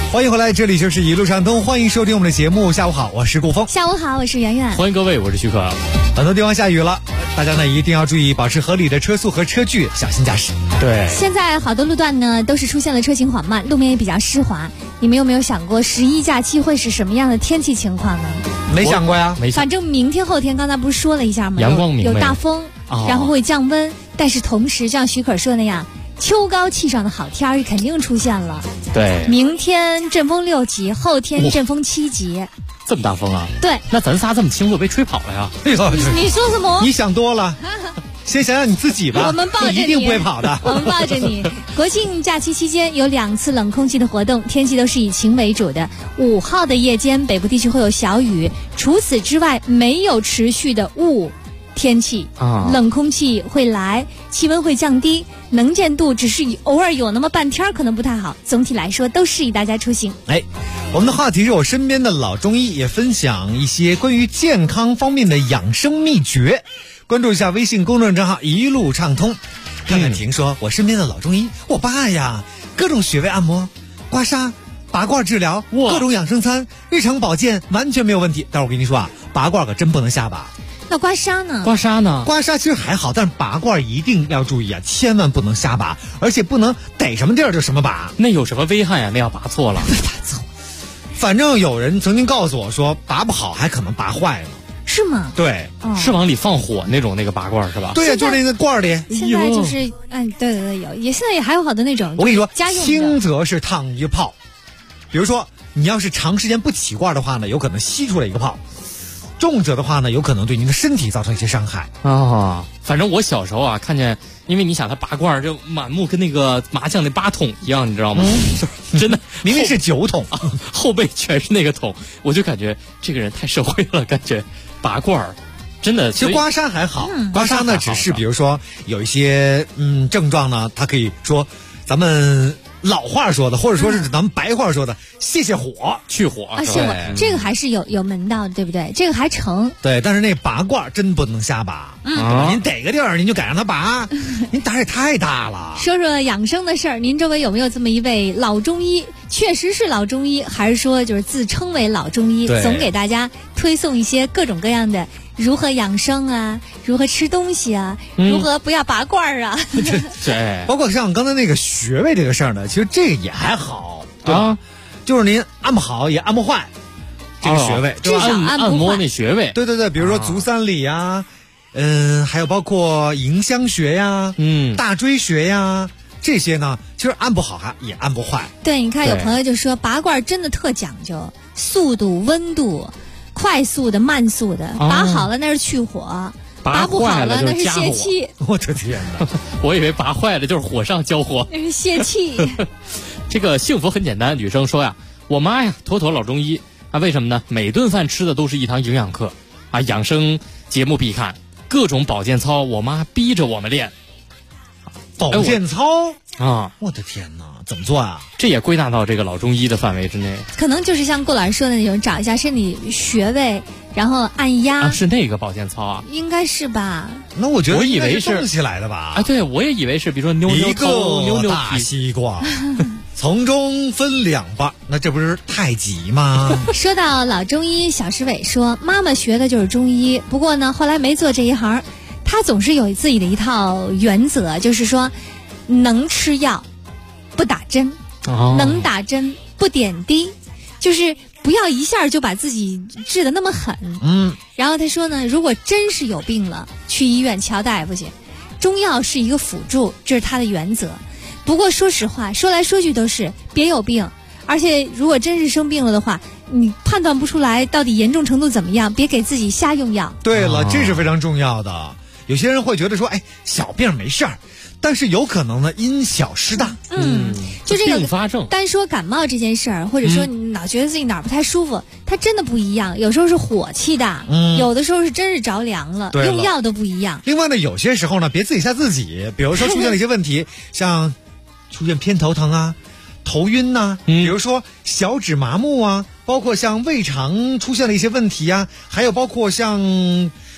欢迎回来，这里就是一路畅通，欢迎收听我们的节目。下午好，我是顾峰。 下午好，我是圆圆。 欢迎各位，我是徐可。 很多地方下雨了，大家呢一定要注意保持合理的车速和车距，小心驾驶。 对， 现在好多路段呢都是出现了车行缓慢，路面也比较湿滑。你们有没有想过11假期会是什么样的天气情况呢？ 没想过呀， 没想。 反正明天后天刚才不是说了一下吗？ 阳光明媚， 有大风，然后会降温，但是同时像徐可说的那样，秋高气爽的好天儿肯定出现了。 对， 明天阵风6级，后天阵风7级。 这么大风啊？ 对， 那咱仨这么轻会被吹跑了呀？ 你说什么？ 你想多了。先想想你自己吧， 我们抱着你， 一定不会跑的。 我们抱着你。国庆假期期间有2次冷空气的活动，天气都是以晴为主的。5号的夜间，北部地区会有小雨，除此之外没有持续的雾天气啊，冷空气会来，气温会降低，能见度只是偶尔有那么半天可能不太好。总体来说，都适宜大家出行。 我们的话题是我身边的老中医，也分享一些关于健康方面的养生秘诀。关注一下微信公众账号一路畅通。看看婷说，我身边的老中医，我爸呀，各种穴位按摩、刮痧、拔罐治疗，各种养生餐，日常保健完全没有问题。但是我跟你说啊，拔罐可真不能瞎拔。 那刮痧呢？ 刮痧其实还好，但是拔罐一定要注意啊，千万不能瞎拔，而且不能逮什么地儿就什么拔。 那有什么危害啊？那要拔错了。 反正有人曾经告诉我说，拔不好还可能拔坏了。 是吗？ 对， 是往里放火那种那个拔罐是吧？ 对呀，就是那个罐里。 现在就是，对，有，也现在也还有好多那种。 我跟你说， 家用的轻则是烫一个泡，比如说你要是长时间不起罐的话呢，有可能吸出来一个泡；重则的话呢，有可能对您的身体造成一些伤害。 反正我小时候啊，看见，因为你想他拔罐就满目跟那个麻将那8桶一样，你知道吗？真的， 明明是9桶， 后背全是那个桶，我就感觉这个人太社会了，感觉。拔罐真的， 其实刮痧还好，刮痧呢只是比如说有一些症状呢，它可以说咱们老话说的，或者说是咱们白话说的，泄火、 去火啊，泄火，这个还是有门道的，对不对？这个还成。 对，但是那拔罐真不能瞎拔，您逮个地儿您就敢让他拔，您胆也太大了。 说说养生的事儿，您周围有没有这么一位老中医？确实是老中医，还是说就是自称为老中医，总给大家推送一些各种各样的如何养生啊，如何吃东西啊，如何不要拔罐啊。 对，包括像刚才那个穴位这个事儿呢，其实这个也还好，对吧？就是您按不好也按不坏这个穴位， 至少按摩那穴位。 对，比如说足三里呀，还有包括迎香穴呀，大椎穴呀。这些呢，其实按不好也按不坏。 对，你看有朋友就说拔罐真的特讲究速度、温度，快速的、慢速的，拔好了那是去火，拔不好了那是泄气。 我的天哪！ 我以为拔坏了就是火上浇火， 那是泄气。 这个幸福很简单，女生说呀，我妈呀，妥妥老中医啊，为什么呢？每顿饭吃的都是一堂营养课啊，养生节目必看，各种保健操，我妈逼着我们练。 保健操啊！ 我的天哪，怎么做啊？ 这也归纳到这个老中医的范围之内。 可能就是像顾老师说的那种，找一下身体穴位，然后按压。 是那个保健操啊？ 应该是吧？ 那我觉得我以为是动起来的吧？ 啊，对，我也以为是，比如说扭扭头、扭扭大西瓜，从中分2半，那这不是太极吗？ 说到老中医，小石伟说，妈妈学的就是中医，不过呢，后来没做这一行。他总是有自己的一套原则，就是说，能吃药不打针，能打针不点滴，就是不要一下就把自己治得那么狠。然后他说呢，如果真是有病了，去医院瞧大夫去，中药是一个辅助，这是他的原则。不过说实话，说来说去都是别有病，而且如果真是生病了的话，你判断不出来到底严重程度怎么样，别给自己瞎用药。 对了，这是非常重要的。有些人会觉得说，小病没事儿，但是有可能呢因小失大。 就这个并发症。 单说感冒这件事儿，或者说你老觉得自己哪儿不太舒服，它真的不一样。有时候是火气大，有的时候是真是着凉了，用药都不一样。 另外呢，有些时候呢，别自己吓自己。比如说出现了一些问题，像出现偏头疼啊、头晕呐，比如说小指麻木啊，包括像胃肠出现了一些问题啊，还有包括像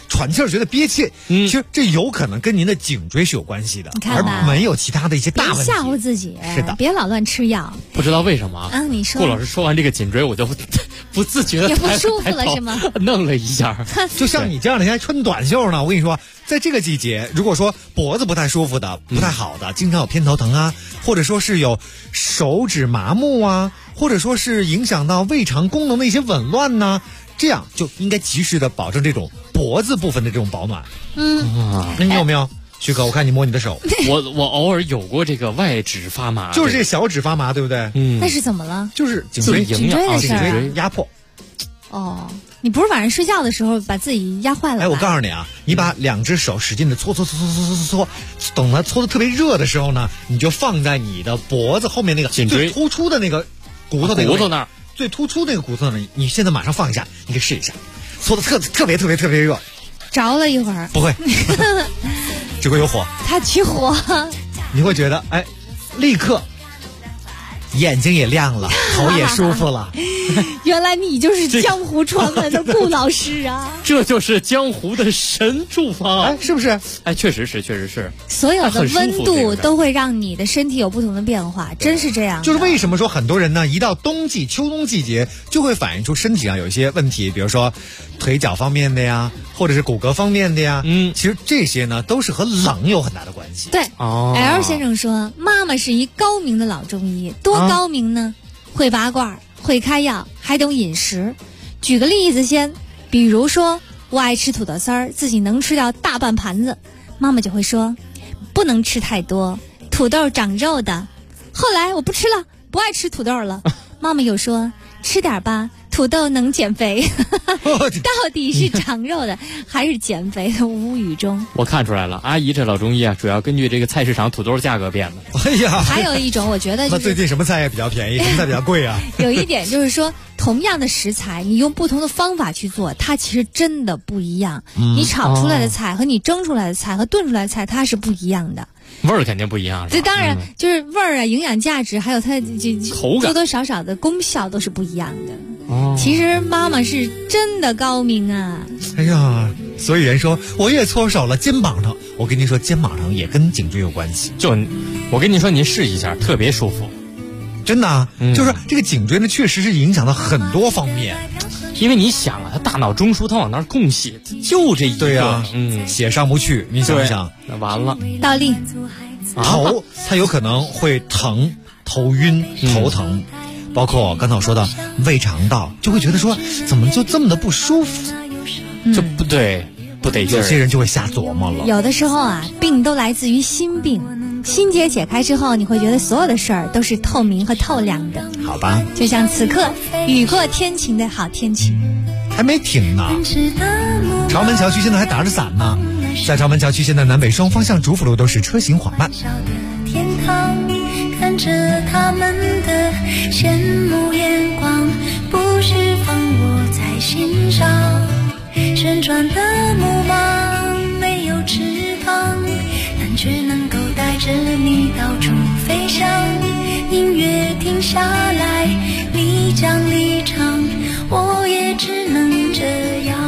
喘气儿觉得憋气，其实这有可能跟您的颈椎是有关系的，而没有其他的一些大问题。 别吓唬自己， 是的， 别老乱吃药。 不知道为什么啊？你说， 顾老师说完这个颈椎，我就不自觉的也不舒服了是吗？ 弄了一下， 就像你这样的，现在穿短袖呢，我跟你说，在这个季节，如果说脖子不太舒服的、不太好的，经常有偏头疼啊，或者说是有手指麻木啊，或者说是影响到胃肠功能的一些紊乱呢，这样就应该及时的保证这种脖子部分的这种保暖。那你有没有？许可，我看你摸你的手。 我偶尔有过这个外指发麻， 就是这小指发麻，对不对？ 那是怎么了？ 就是颈椎的事儿， 压迫。 哦，你不是晚上睡觉的时候把自己压坏了？ 哎，我告诉你啊，你把两只手使劲的搓，等它搓的特别热的时候呢，你就放在你的脖子后面那个最突出的那个骨头那儿， 最突出那个骨头呢，你现在马上放一下，你可以试一下，搓的特别热。 着了一会儿， 不会，只会有火。 它起火， 你会觉得哎，立刻眼睛也亮了，头也舒服了。 原来你就是江湖传闻的顾老师啊！ 这就是江湖的神处方， 哎，是不是？ 哎，确实是。 所有的温度都会让你的身体有不同的变化，真是这样。 就是为什么说很多人呢，一到冬季、秋冬季节，就会反映出身体上有一些问题，比如说腿脚方面的呀，或者是骨骼方面的呀。其实这些呢，都是和冷有很大的关系。 对，L 先生说，妈妈是一高明的老中医，多高明呢？会拔罐，会开药，还懂饮食。举个例子先，比如说我爱吃土豆丝儿，自己能吃掉大半盘子，妈妈就会说不能吃太多，土豆长肉的。后来我不吃了，不爱吃土豆了，妈妈又说吃点吧，土豆能减肥。到底是长肉的还是减肥的，无语中。 我看出来了，阿姨这老中医啊，主要根据这个菜市场土豆价格变的。 哎呀， 还有一种我觉得就是， 那最近什么菜也比较便宜，什么菜比较贵啊？ 有一点就是说，同样的食材，你用不同的方法去做，它其实真的不一样。你炒出来的菜和你蒸出来的菜和炖出来的菜，它是不一样的。 味儿肯定不一样， 这当然就是味儿啊、营养价值，还有它口感， 多多少少的功效都是不一样的。其实妈妈是真的高明啊！ 哎呀，所以人说我也搓手了，肩膀疼。我跟您说，肩膀疼也跟颈椎有关系。 我跟您说，您试一下，特别舒服， 真的啊。就是这个颈椎呢，确实是影响到很多方面。 因为你想啊，他大脑中枢他往那儿供血，就这一个， 对啊，血上不去，你想想， 那完了。 倒立， 头它有可能会疼、头晕、头疼，包括刚才我说的胃肠道，就会觉得说怎么就这么的不舒服， 这不对，不得劲儿。 有些人就会瞎琢磨了。 有的时候啊，病都来自于心病。心结解开之后，你会觉得所有的事儿都是透明和透亮的。 好吧， 就像此刻雨过天晴的好天气， 还没停呢。朝门桥区现在还打着伞呢，在朝门桥区现在南北双方向主辅路都是车行缓慢。 天堂，看着他们的羡慕眼光，不是放我在心上。旋转的木马没有翅膀，但却能够带着你到处飞翔。音乐停下来，你将离场，我也只能这样。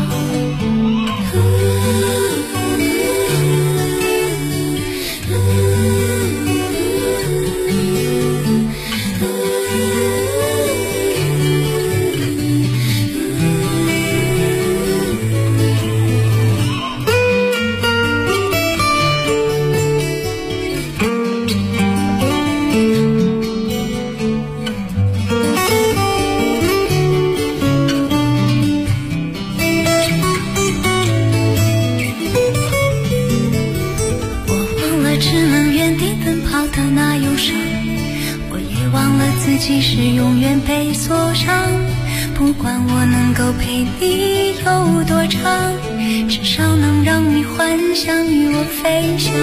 自己是永远被锁上，不管我能够陪你有多长，至少能让你幻想与我飞翔。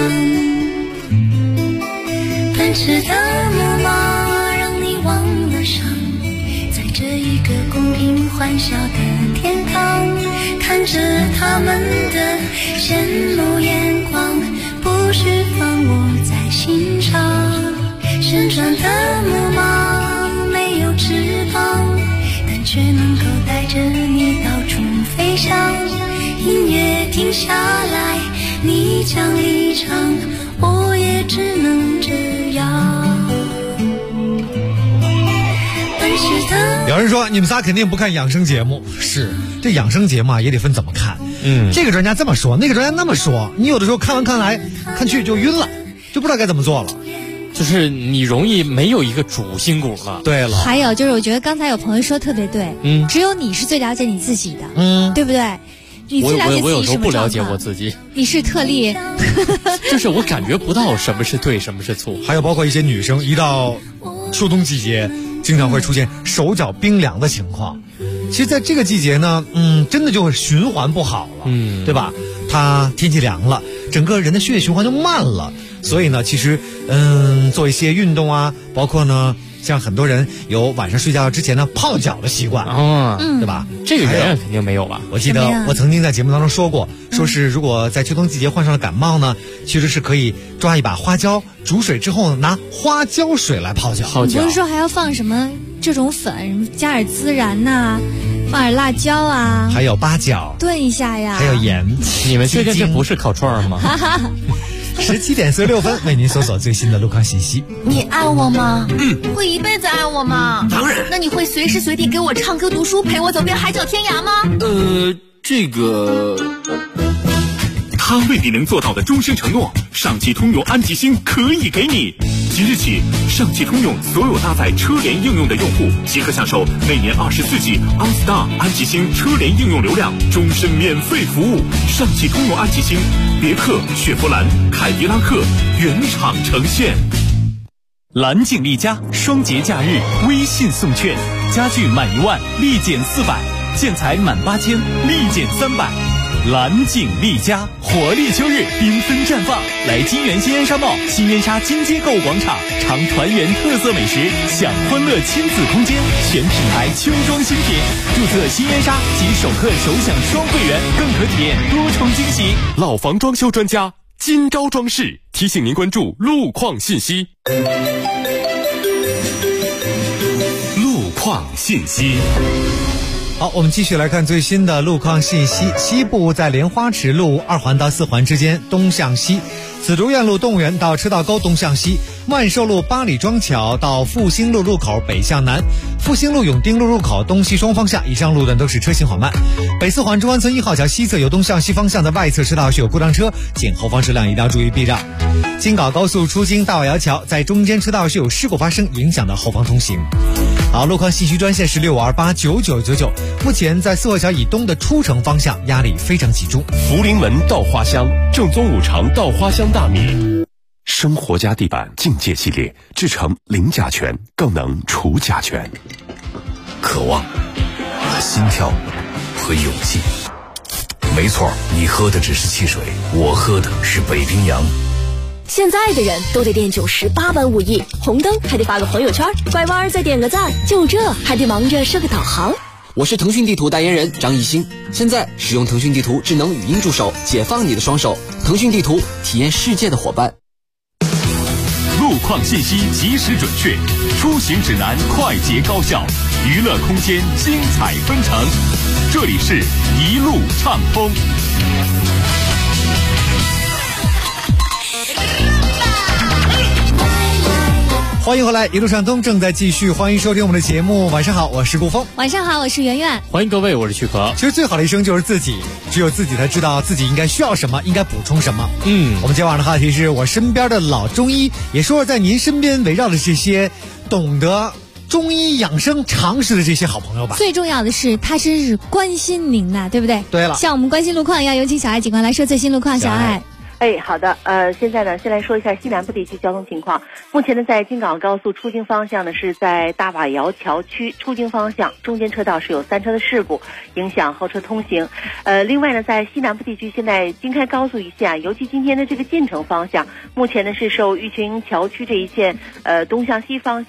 奔驰的木马让你忘了伤，在这一个公平欢笑的天堂，看着他们的羡慕眼光，不是放我在心上。旋转的木马没有翅膀，但却能够带着你到处飞翔。音乐停下来，你将离场，我也只能这样。 有人说你们仨肯定不看养生节目，是这养生节目啊也得分怎么看。这个专家这么说，那个专家那么说，你有的时候看完看来看去就晕了，就不知道该怎么做了。 就是你容易没有一个主心骨了。 对了， 还有就是我觉得刚才有朋友说特别对，只有你是最了解你自己的，对不对？你最了解自己我有时候不了解我自己， 你是特例， 就是我感觉不到什么是对，什么是错。 还有包括一些女生一到秋冬季节，经常会出现手脚冰凉的情况。其实在这个季节呢，真的就会循环不好了，对吧？它天气凉了，整个人的血液循环就慢了，所以呢，其实做一些运动啊，包括呢。像很多人有晚上睡觉之前呢泡脚的习惯，对吧？ 这个人肯定没有吧？ 我记得我曾经在节目当中说过，说是如果在秋冬季节患上了感冒呢，其实是可以抓一把花椒，煮水之后拿花椒水来泡脚。 你不是说还要放什么这种粉，加点孜然呐，放点辣椒啊， 还有八角炖一下呀， 还有盐。 你们确定这不是烤串吗 ？17点46分，为您搜索最新的路况信息。 你爱我吗？会一辈子爱我吗？ 当然。 那你会随时随地给我唱歌读书，陪我走遍海角天涯吗？ 这个他未必能做到的终身承诺，上汽通用安吉星可以给你。即日起，上汽通用所有搭载车联应用的用户即可享受每年24G OnStar 安吉星车联应用流量，终身免费服务。上汽通用安吉星，别克、雪佛兰、凯迪拉克原厂呈现。 蓝景丽家双节假日微信送券，家具满1万立减400，建材满8000立减300。蓝景丽家活力秋日缤纷绽放，来金源新烟商贸新烟沙金街购物广场，尝团圆特色美食，享欢乐亲子空间，全品牌秋装新品。注册新烟沙及首客首享双会员，更可体验多重惊喜。 老房装修专家金招装饰提醒您关注路况信息。路况信息。 好，我们继续来看最新的路况信息。西部在莲花池路2环到4环之间东向西，紫竹院路动物园到车道沟东向西，万寿路八里庄桥到复兴路路口北向南，复兴路永定路入口东西双方向以上路段都是车行缓慢。北4环中关村1号桥西侧由东向西方向的外侧车道是有故障车，请后方车辆一定要注意避让。京港高速出京大瓦窑桥在中间车道是有事故发生，影响到后方通行。好，路况信息专线是65289999，目前在四惠桥以东的出城方向压力非常集中。 福临门稻花香正宗5常稻花香大米，生活家地板境界系列制成零甲醛，更能除甲醛。 渴望和心跳和勇气，没错，你喝的只是汽水，我喝的是北冰洋。 现在的人都得练98般武艺，红灯还得发个朋友圈，拐弯再点个赞，就这还得忙着设个导航。 我是腾讯地图代言人张艺兴，现在使用腾讯地图智能语音助手，解放你的双手。腾讯地图，体验世界的伙伴。 路况信息及时准确，出行指南快捷高效，娱乐空间精彩纷呈。这里是一路畅通。 欢迎回来，一路畅通正在继续，欢迎收听我们的节目。晚上好，我是顾峰。 晚上好，我是圆圆。 欢迎各位，我是曲可。 其实最好的医生就是自己，只有自己才知道自己应该需要什么，应该补充什么。我们今晚的话题是我身边的老中医，也说说在您身边围绕的这些懂得中医养生常识的这些好朋友吧。 最重要的是，他真是关心您呐，对不对？ 对了， 像我们关心路况一样，有请小爱警官来说最新路况。小爱。 好的，现在呢，先来说一下西南部地区交通情况。目前呢，在京港高速出京方向呢，是在大瓦窑桥区出京方向，中间车道是有3车的事故，影响后车通行。另外呢，在西南部地区，现在京开高速一线，尤其今天的这个进城方向，目前呢是受玉泉桥区这一线，东向西方向。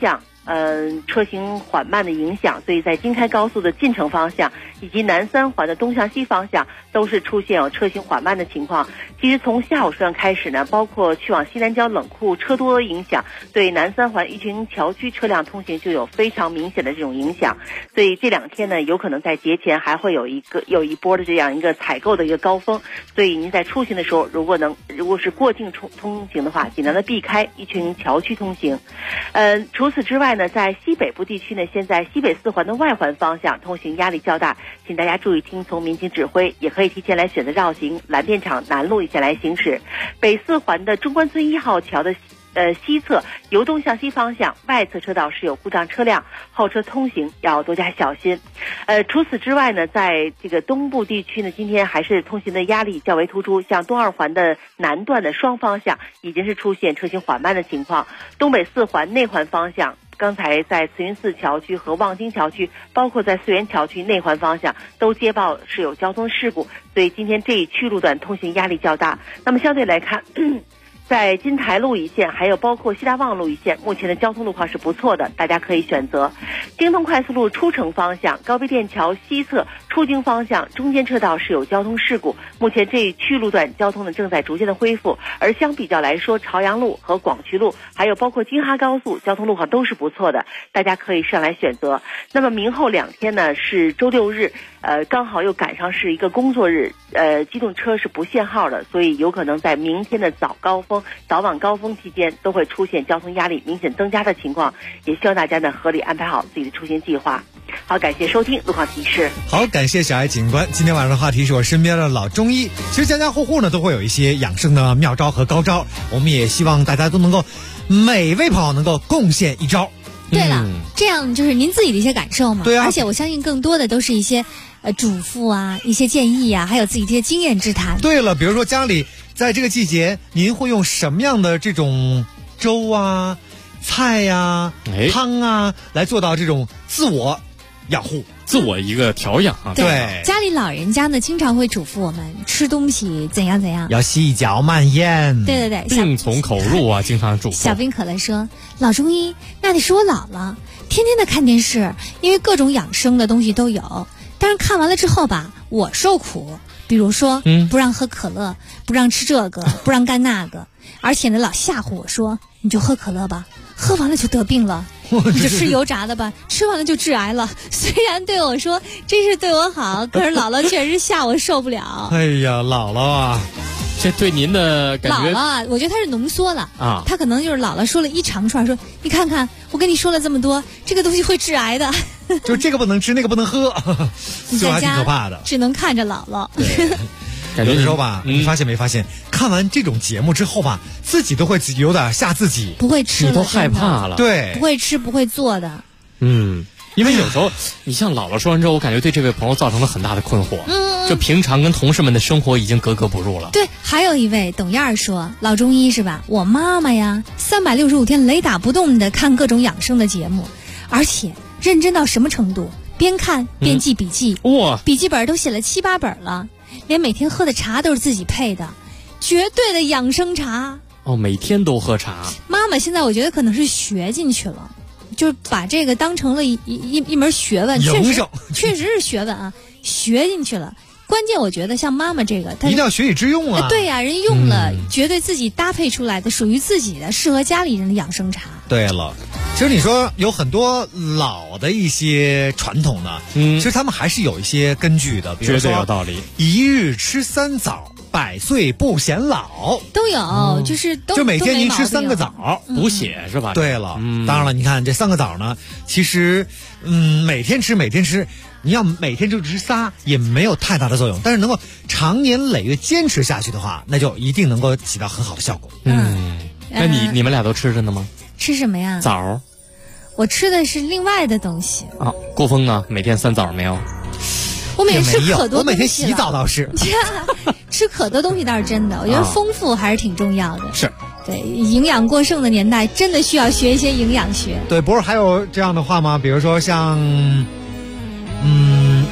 车行缓慢的影响，所以在京开高速的进城方向以及南三环的东向西方向都是出现有车行缓慢的情况。其实从下午时段开始呢，包括去往西南郊冷库车多影响，对南三环玉群桥区车辆通行就有非常明显的这种影响。所以这2天呢，有可能在节前还会有一波的这样一个采购的一个高峰。所以您在出行的时候，如果是过境通行的话，尽量的避开玉群桥区通行。除此之外呢，在西北部地区呢，现在西北4环的外环方向通行压力较大，请大家注意听从民警指挥，也可以提前来选择绕行蓝电厂南路一线来行驶。北4环的中关村1号桥的西侧由东向西方向外侧车道是有故障车辆，后车通行要多加小心。除此之外呢，在这个东部地区呢，今天还是通行的压力较为突出，像东2环的南段的双方向已经是出现车行缓慢的情况，东北4环内环方向刚才在慈云寺桥区和望京桥区，包括在淞源桥区内环方向都接报是有交通事故，所以今天这一区路段通行压力较大。那么相对来看在金台路一线还有包括西大望路一线，目前的交通路况是不错的，大家可以选择。京通快速路出城方向高碑店桥西侧出京方向中间车道是有交通事故，目前这一区路段交通呢正在逐渐的恢复。而相比较来说，朝阳路和广渠路还有包括京哈高速交通路况都是不错的，大家可以上来选择。那么明后2天呢是周6日，刚好又赶上是一个工作日，机动车是不限号的，所以有可能在明天的早晚高峰期间都会出现交通压力明显增加的情况，也希望大家呢合理安排好自己的出行计划。好，感谢收听路况提示。 好，感谢小爱警官。今天晚上的话题是我身边的老中医。其实家家户户呢都会有一些养生的妙招和高招，我们也希望大家都能够每位朋友能够贡献一招。 对了，这样就是您自己的一些感受嘛。 对啊， 而且我相信更多的都是一些嘱咐啊，一些建议啊，还有自己这些经验之谈。 对了，比如说家里在这个季节，您会用什么样的这种粥啊、菜呀、汤啊来做到这种自我养护、 自我一个调养啊？ 对，家里老人家呢经常会嘱咐我们吃东西怎样怎样， 要细嚼慢咽。 对对对， 病从口入啊，经常嘱咐。 小冰可乐说：“老中医，那得是我姥姥，天天的看电视，因为各种养生的东西都有，但是看完了之后吧，我受苦。”比如说，不让喝可乐，不让吃这个，不让干那个，而且呢，老吓唬我说，你就喝可乐吧，喝完了就得病了；你就吃油炸的吧，吃完了就致癌了。虽然对我说真是对我好，可是姥姥确实吓我受不了。 哎呀，姥姥啊， 这对您的感觉， 姥姥啊，我觉得她是浓缩了啊， 她可能就是姥姥说了一长串，说你看看，我跟你说了这么多，这个东西会致癌的。 就这个不能吃，那个不能喝，就还挺可怕的。 只能看着姥姥。 感觉有的时候吧，你发现没发现？看完这种节目之后吧，自己都会有点吓自己， 不会吃了， 你都害怕了， 对， 不会吃不会做的。 因为有时候你像姥姥说完之后，我感觉对这位朋友造成了很大的困惑。就平常跟同事们的生活已经格格不入了。 对，还有一位董燕儿说，老中医是吧？我妈妈呀，365天雷打不动的看各种养生的节目，而且认真到什么程度？边看边记笔记， 哇， 笔记本都写了7、8本了，连每天喝的茶都是自己配的，绝对的养生茶。 哦，每天都喝茶。 妈妈现在我觉得可能是学进去了，就是把这个当成了一门学问，确实是学问啊，学进去了。关键我觉得像妈妈这个，她一定要学以致用啊。 对呀，人用了绝对自己搭配出来的，属于自己的，适合家里人的养生茶。 对了，其实你说有很多老的一些传统呢，其实他们还是有一些根据的，比如说绝对有道理。 一日吃3枣，100岁不显老， 都有，就每天您吃3个枣， 补血是吧？ 对了，当然了，你看这3个枣呢，其实每天吃，你要每天就吃仨也没有太大的作用，但是能够长年累月坚持下去的话，那就一定能够起到很好的效果。 那你们俩都吃着呢吗？ 吃什么呀？ 枣。 我吃的是另外的东西啊。郭峰呢？每天3枣没有？ 我每天吃可多东西了。 我每天洗澡倒是。 吃可多东西倒是真的，我觉得丰富还是挺重要的。 是。 对，营养过剩的年代，真的需要学一些营养学。 对，不是还有这样的话吗？比如说像，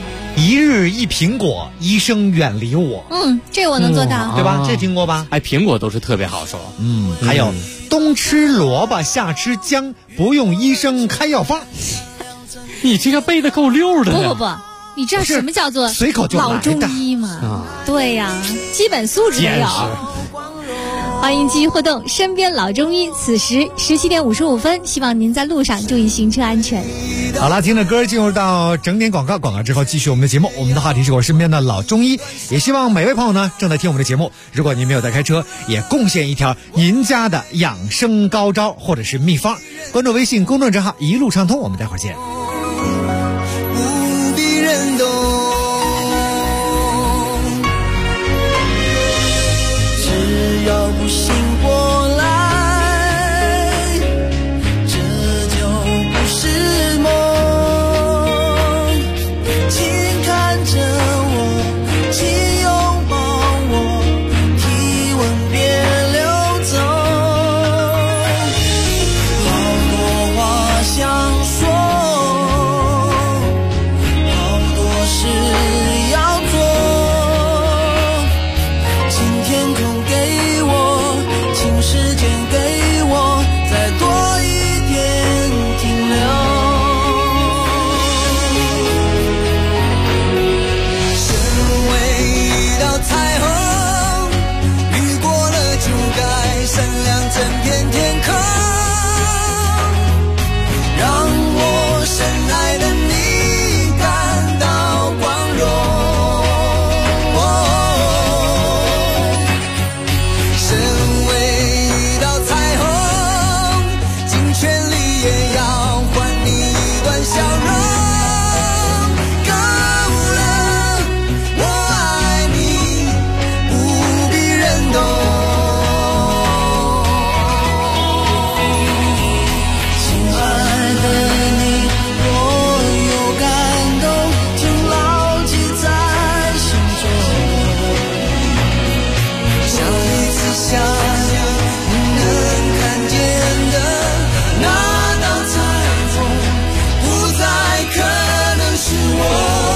一日一苹果，医生远离我。 这我能做到， 对吧？这听过吧？ 哎，苹果都是特别好说。 还有冬吃萝卜，夏吃姜，不用医生开药方。 你这个背的够溜的。 不，你知道什么叫做随口就老中医吗？对呀，基本素质没有。欢迎继续互动，身边老中医。此时17点55分，希望您在路上注意行车安全。 好了，听着歌进入到整点广告之后，继续我们的节目。我们的话题是我身边的老中医，也希望每位朋友呢正在听我们的节目，如果您没有在开车，也贡献一条您家的养生高招或者是秘方。关注微信公众账号一路畅通，我们待会儿见。 无比人懂，只要不醒过来，这就不是梦。请看着我，请拥抱我，体温别流走。好多话想说，好多事要做。请天空给我，请时间给我，再多一点停留。身为一道彩虹，雨过了就该闪亮整片天空，让我深爱的你感到光荣。身为一道彩虹，尽全力也要还你一段笑容。够了，我爱你，不必人懂。亲爱的你，若有感动，请牢记在心中。像一次想你能看见的那道彩虹，不再可能是我。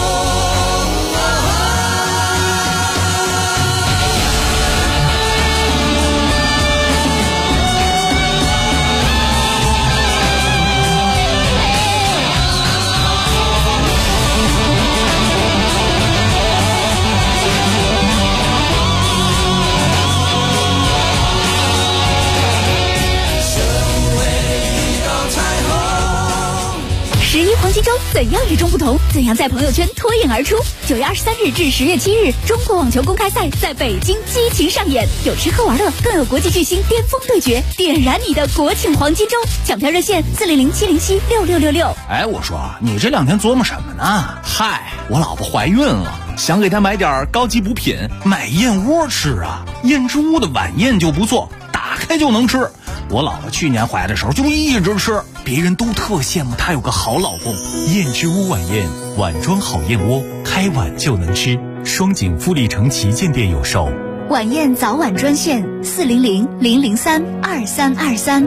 11黄金周怎样与众不同？怎样在朋友圈脱颖而出？9月23日至10月7日，中国网球公开赛在北京激情上演，有吃喝玩乐，更有国际巨星巅峰对决，点燃你的国庆黄金周！抢票热线400-707-6666。 哎，我说你这2天琢磨什么呢？嗨，我老婆怀孕了，想给她买点高级补品，买燕窝吃啊。燕之屋的晚宴就不错，打开就能吃。我老婆去年怀的时候就一直吃，别人都特羡慕她有个好老公。 燕之屋晚宴，碗装好燕窝，开碗就能吃。双井富力城旗舰店有售。 晚宴早晚专线400-003-2323。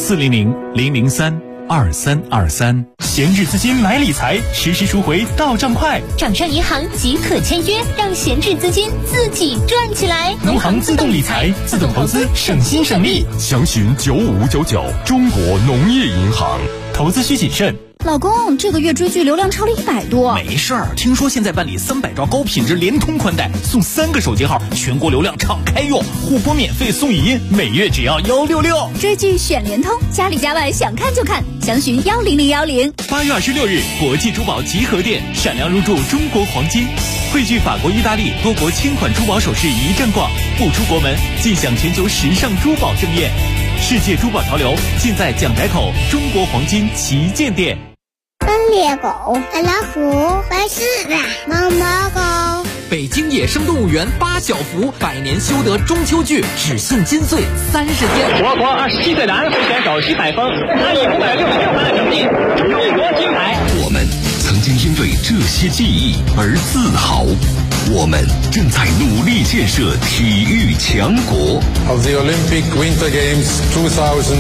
400-003-2323。闲置资金买理财，实时赎回到账快。 掌上银行即可签约，让闲置资金自己赚起来。 农行自动理财，自动投资，省心省力。 详询9599，中国农业银行。 投资需谨慎。 老公，这个月追剧流量超了100多。 没事儿，听说现在办理300兆高品质联通宽带，送3个手机号，全国流量敞开用，互播免费送语音，每月只要166。 追剧选联通，家里家外想看就看，详询10010。 8月26日，国际珠宝集合店闪亮入驻中国黄金，汇聚法国、意大利多国千款珠宝首饰一站逛，不出国门尽享全球时尚珠宝盛宴。世界珠宝潮流尽在蒋宅口中国黄金旗舰店。 猎狗、老虎、白狮子、毛毛狗。 北京野生动物园8小福百年修得中秋剧只限金穗30天。 我国27岁男会选手徐海峰，他以566分的成绩勇夺金牌。 我们曾经因为这些记忆而自豪，我们正在努力建设体育强国。 Of the Olympic Winter Games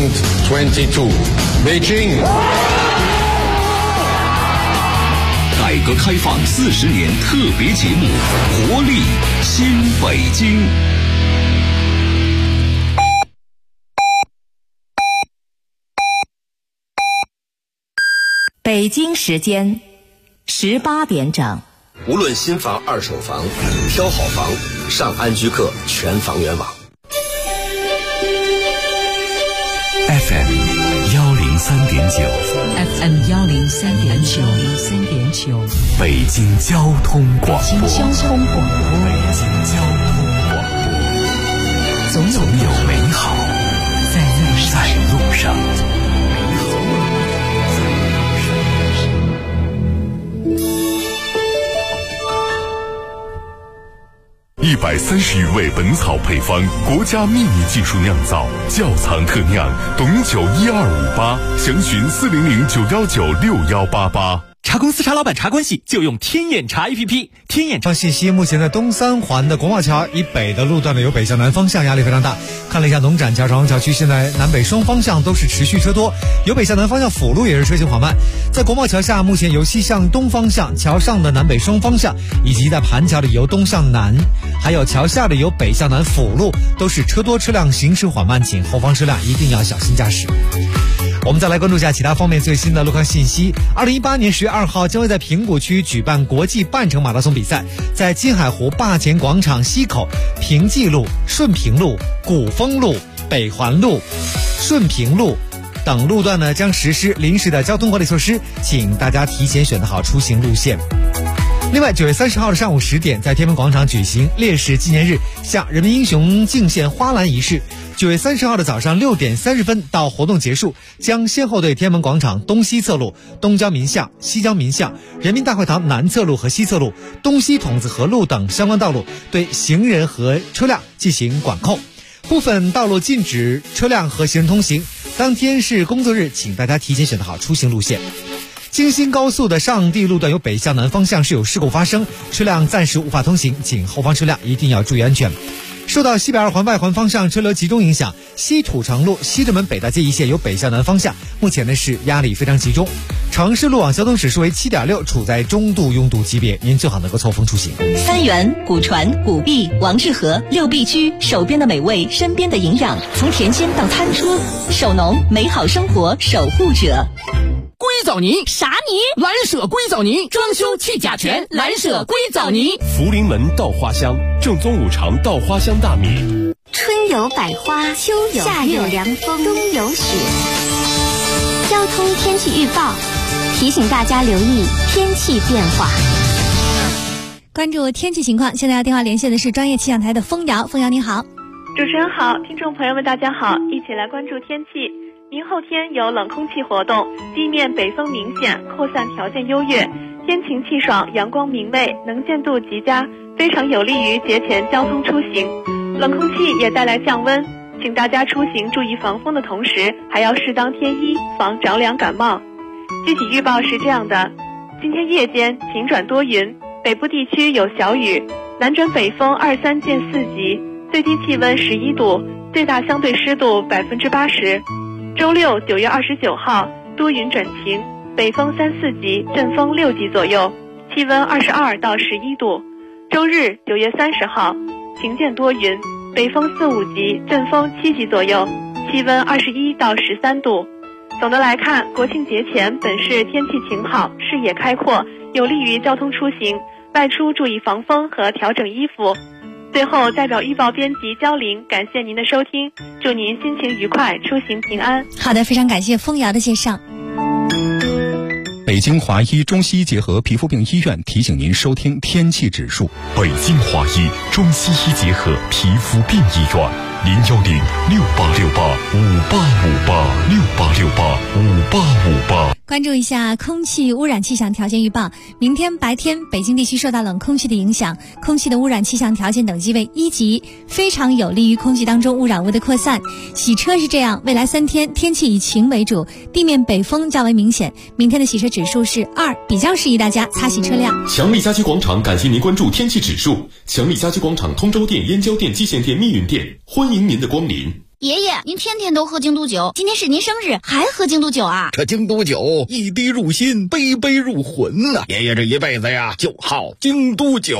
2022, Beijing. 带改革开放40年特别节目《活力新北京》。 北京时间18点整。 无论新房、二手房，挑好房，上安居客全房源网。 FM 103.9 103.9 北京交通广播。总有美好在路上。130余味本草配方，国家秘密技术酿造，窖藏特酿，董酒12588，详询400-919-6188。 茶公司茶老板茶关系就用天眼茶 APP。天眼茶信息，目前在东三环的国贸桥以北的路段呢，由北向南方向压力非常大。看了一下农展桥、朝阳桥区，现在南北双方向都是持续车多，由北向南方向辅路也是车行缓慢。在国贸桥下，目前由西向东方向桥上的南北双方向，以及在盘桥的由东向南，还有桥下的由北向南辅路，都是车多车辆行驶缓慢，请后方车辆一定要小心驾驶。我们再来关注一下其他方面最新的路况信息。2018年10月2号将会在平谷区举办国际半程马拉松比赛，在金海湖坝前广场西口、平济路、顺平路、古风路、北环路、顺平路等路段呢，将实施临时的交通管理措施，请大家提前选择好出行路线。另外，9月30号的上午10点，在天安门广场举行烈士纪念日向人民英雄敬献花篮仪式。9月30号的早上6点30分到活动结束，将先后对天安门广场东西侧路、东交民巷、西交民巷、人民大会堂南侧路和西侧路、东西筒子河路等相关道路对行人和车辆进行管控，部分道路禁止车辆和行人通行。当天是工作日，请大家提前选择好出行路线。京新高速的上地路段由北向南方向是有事故发生，车辆暂时无法通行，请后方车辆一定要注意安全。受到西北二环外环方向车流集中影响，西土城路、西直门北大街一线由北向南方向，目前呢是压力非常集中。城市路网交通指数为7.6，处在中度拥堵级别，您最好能够错峰出行。 三元、古传、古碧、王致和6必居，手边的美味，身边的营养，从田间到餐桌，手农美好生活守护者。 硅藻泥啥泥？ 蓝舍硅藻泥，装修去甲醛，蓝舍硅藻泥。 福临门稻花香，正宗五常稻花香大米。 春有百花，秋有夏有凉风，冬有雪。交通天气预报提醒大家留意天气变化。 关注天气情况，现在要电话连线的是专业气象台的枫瑶。枫瑶您好。 主持人好，听众朋友们大家好，一起来关注天气。明后天有冷空气活动，地面北风明显，扩散条件优越，天晴气爽，阳光明媚，能见度极佳，非常有利于节前交通出行。冷空气也带来降温，请大家出行注意防风的同时，还要适当添衣，防着凉感冒。具体预报是这样的：今天夜间晴转多云，北部地区有小雨，南转北风2-3见4级，最低气温11度，最大相对湿度80%。周六9月29号多云转晴，北风3-4级，阵风6级左右，气温22到11度。周日9月30号晴见多云，北风4-5级，阵风7级左右，气温21到13度。总的来看，国庆节前本市天气晴好，视野开阔，有利于交通出行，外出注意防风和调整衣服。最后，代表预报编辑焦玲感谢您的收听，祝您心情愉快，出行平安。 好的，非常感谢枫瑶的介绍。 北京华医中西医结合皮肤病医院提醒您收听天气指数。 北京华医中西医结合皮肤病医院，010-6868-5858，6868-5858。 关注一下空气污染气象条件预报。明天白天，北京地区受到冷空气的影响，空气的污染气象条件等级为1级，非常有利于空气当中污染物的扩散。洗车是这样，未来3天天气以晴为主，地面北风较为明显。明天的洗车指数是2，比较适宜大家擦洗车辆。 强力家居广场感谢您关注天气指数。强力家居广场通州店、燕郊店、蓟县店、密云店，欢迎您的光临。 爷爷，您天天都喝京都酒，今天是您生日，还喝京都酒啊？ 这京都酒一滴入心，杯杯入魂呐！爷爷这一辈子呀，就好京都酒。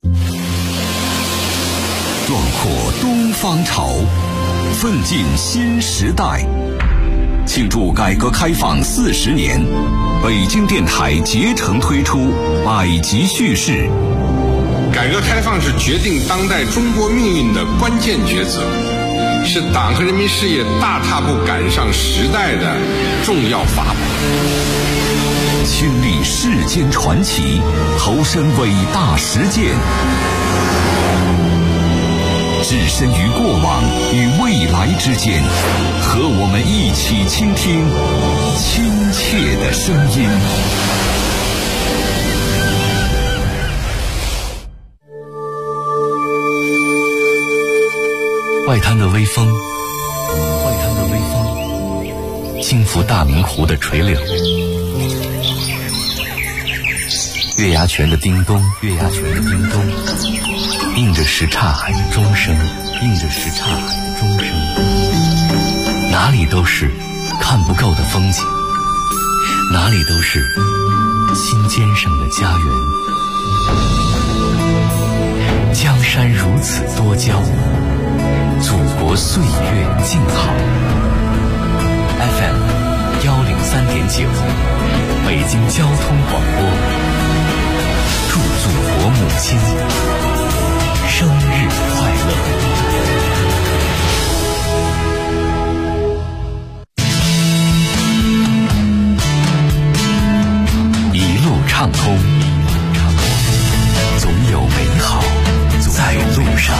壮阔东方潮，奋进新时代。庆祝改革开放40年，北京电台竭诚推出百集叙事。 改革开放是决定当代中国命运的关键抉择，是党和人民事业大踏步赶上时代的重要法宝。 亲历世间传奇，投身伟大实践，置身于过往与未来之间，和我们一起倾听亲切的声音。 外滩的微风，外滩的微风，轻拂大明湖的垂柳。月牙泉的叮咚，月牙泉的叮咚，映着什刹海的钟声，映着什刹海的钟声。哪里都是看不够的风景，哪里都是心尖上的家园。江山如此多娇，祖国岁月静好。FM 103.9，北京交通广播，祝祖国母亲生日快乐！一路畅通，总有美好在路上。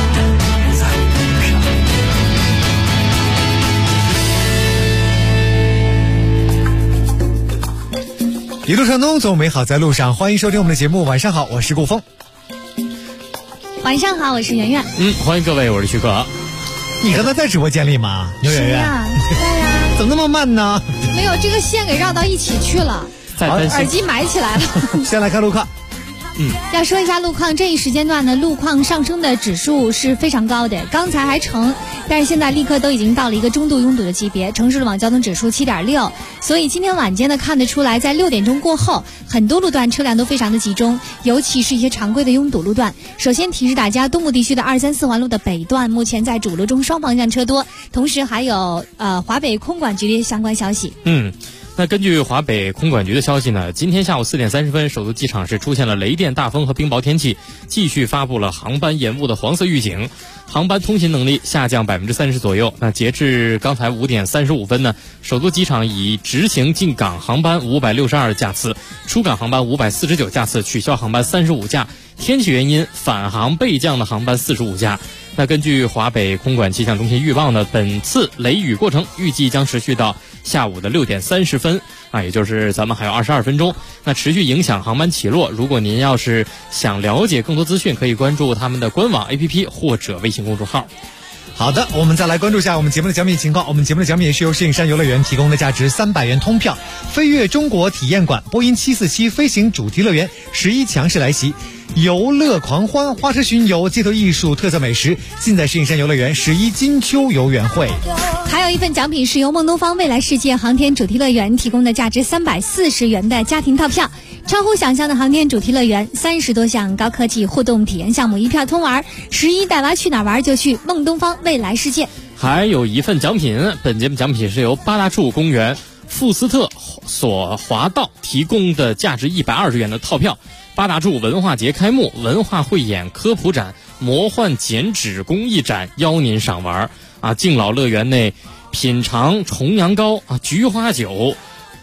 一路畅通，总美好在路上。欢迎收听我们的节目。晚上好，我是顾峰。 晚上好，我是圆圆。 欢迎各位，我是徐哥。 你刚才在直播间里吗？牛圆圆。 在呀。 怎么那么慢呢？ 没有，这个线给绕到一起去了，耳机埋起来了。 先来看路况。 要说一下路况，这一时间段呢，路况上升的指数是非常高的。刚才还成，但是现在立刻都已经到了一个中度拥堵的级别，城市路网交通指数7.6。所以今天晚间呢，看得出来，在6点钟过后，很多路段车辆都非常的集中，尤其是一些常规的拥堵路段。首先提示大家，东部地区的234环路的北段目前在主路中双方向车多，同时还有华北空管局的相关消息。 那根据华北空管局的消息呢，今天下午4点30分，首都机场是出现了雷电、大风和冰雹天气，继续发布了航班延误的黄色预警，航班通行能力下降30%左右。那截至刚才5点35分呢，首都机场已执行进港航班562架次，出港航班549架次，取消航班35架，天气原因返航备降的航班45架。那根据华北空管气象中心预报呢，本次雷雨过程预计将持续到下午的6点30分也就是咱们还有22分钟，那持续影响航班起落。如果您要是想了解更多资讯，可以关注他们的官网 APP 或者微信公众号。 好的，我们再来关注一下我们节目的奖品情况。我们节目的奖品是由石景山游乐园提供的价值300元通票，飞跃中国体验馆、波音747飞行主题乐园11强势来袭，游乐狂欢、花车巡游、街头艺术、特色美食，尽在石景山游乐园11金秋游园会。 还有一份奖品是由梦东方未来世界航天主题乐园提供的价值340元的家庭套票，超乎想象的航天主题乐园，30多项高科技互动体验项目一票通玩，11带娃去哪玩就去梦东方未来世界。 还有一份奖品，本节目奖品是由八大处公园富斯特索华道提供的价值120元的套票。八大处文化节开幕，文化汇演、科普展、魔幻剪纸工艺展邀您赏玩敬老乐园内品尝重阳糕菊花酒，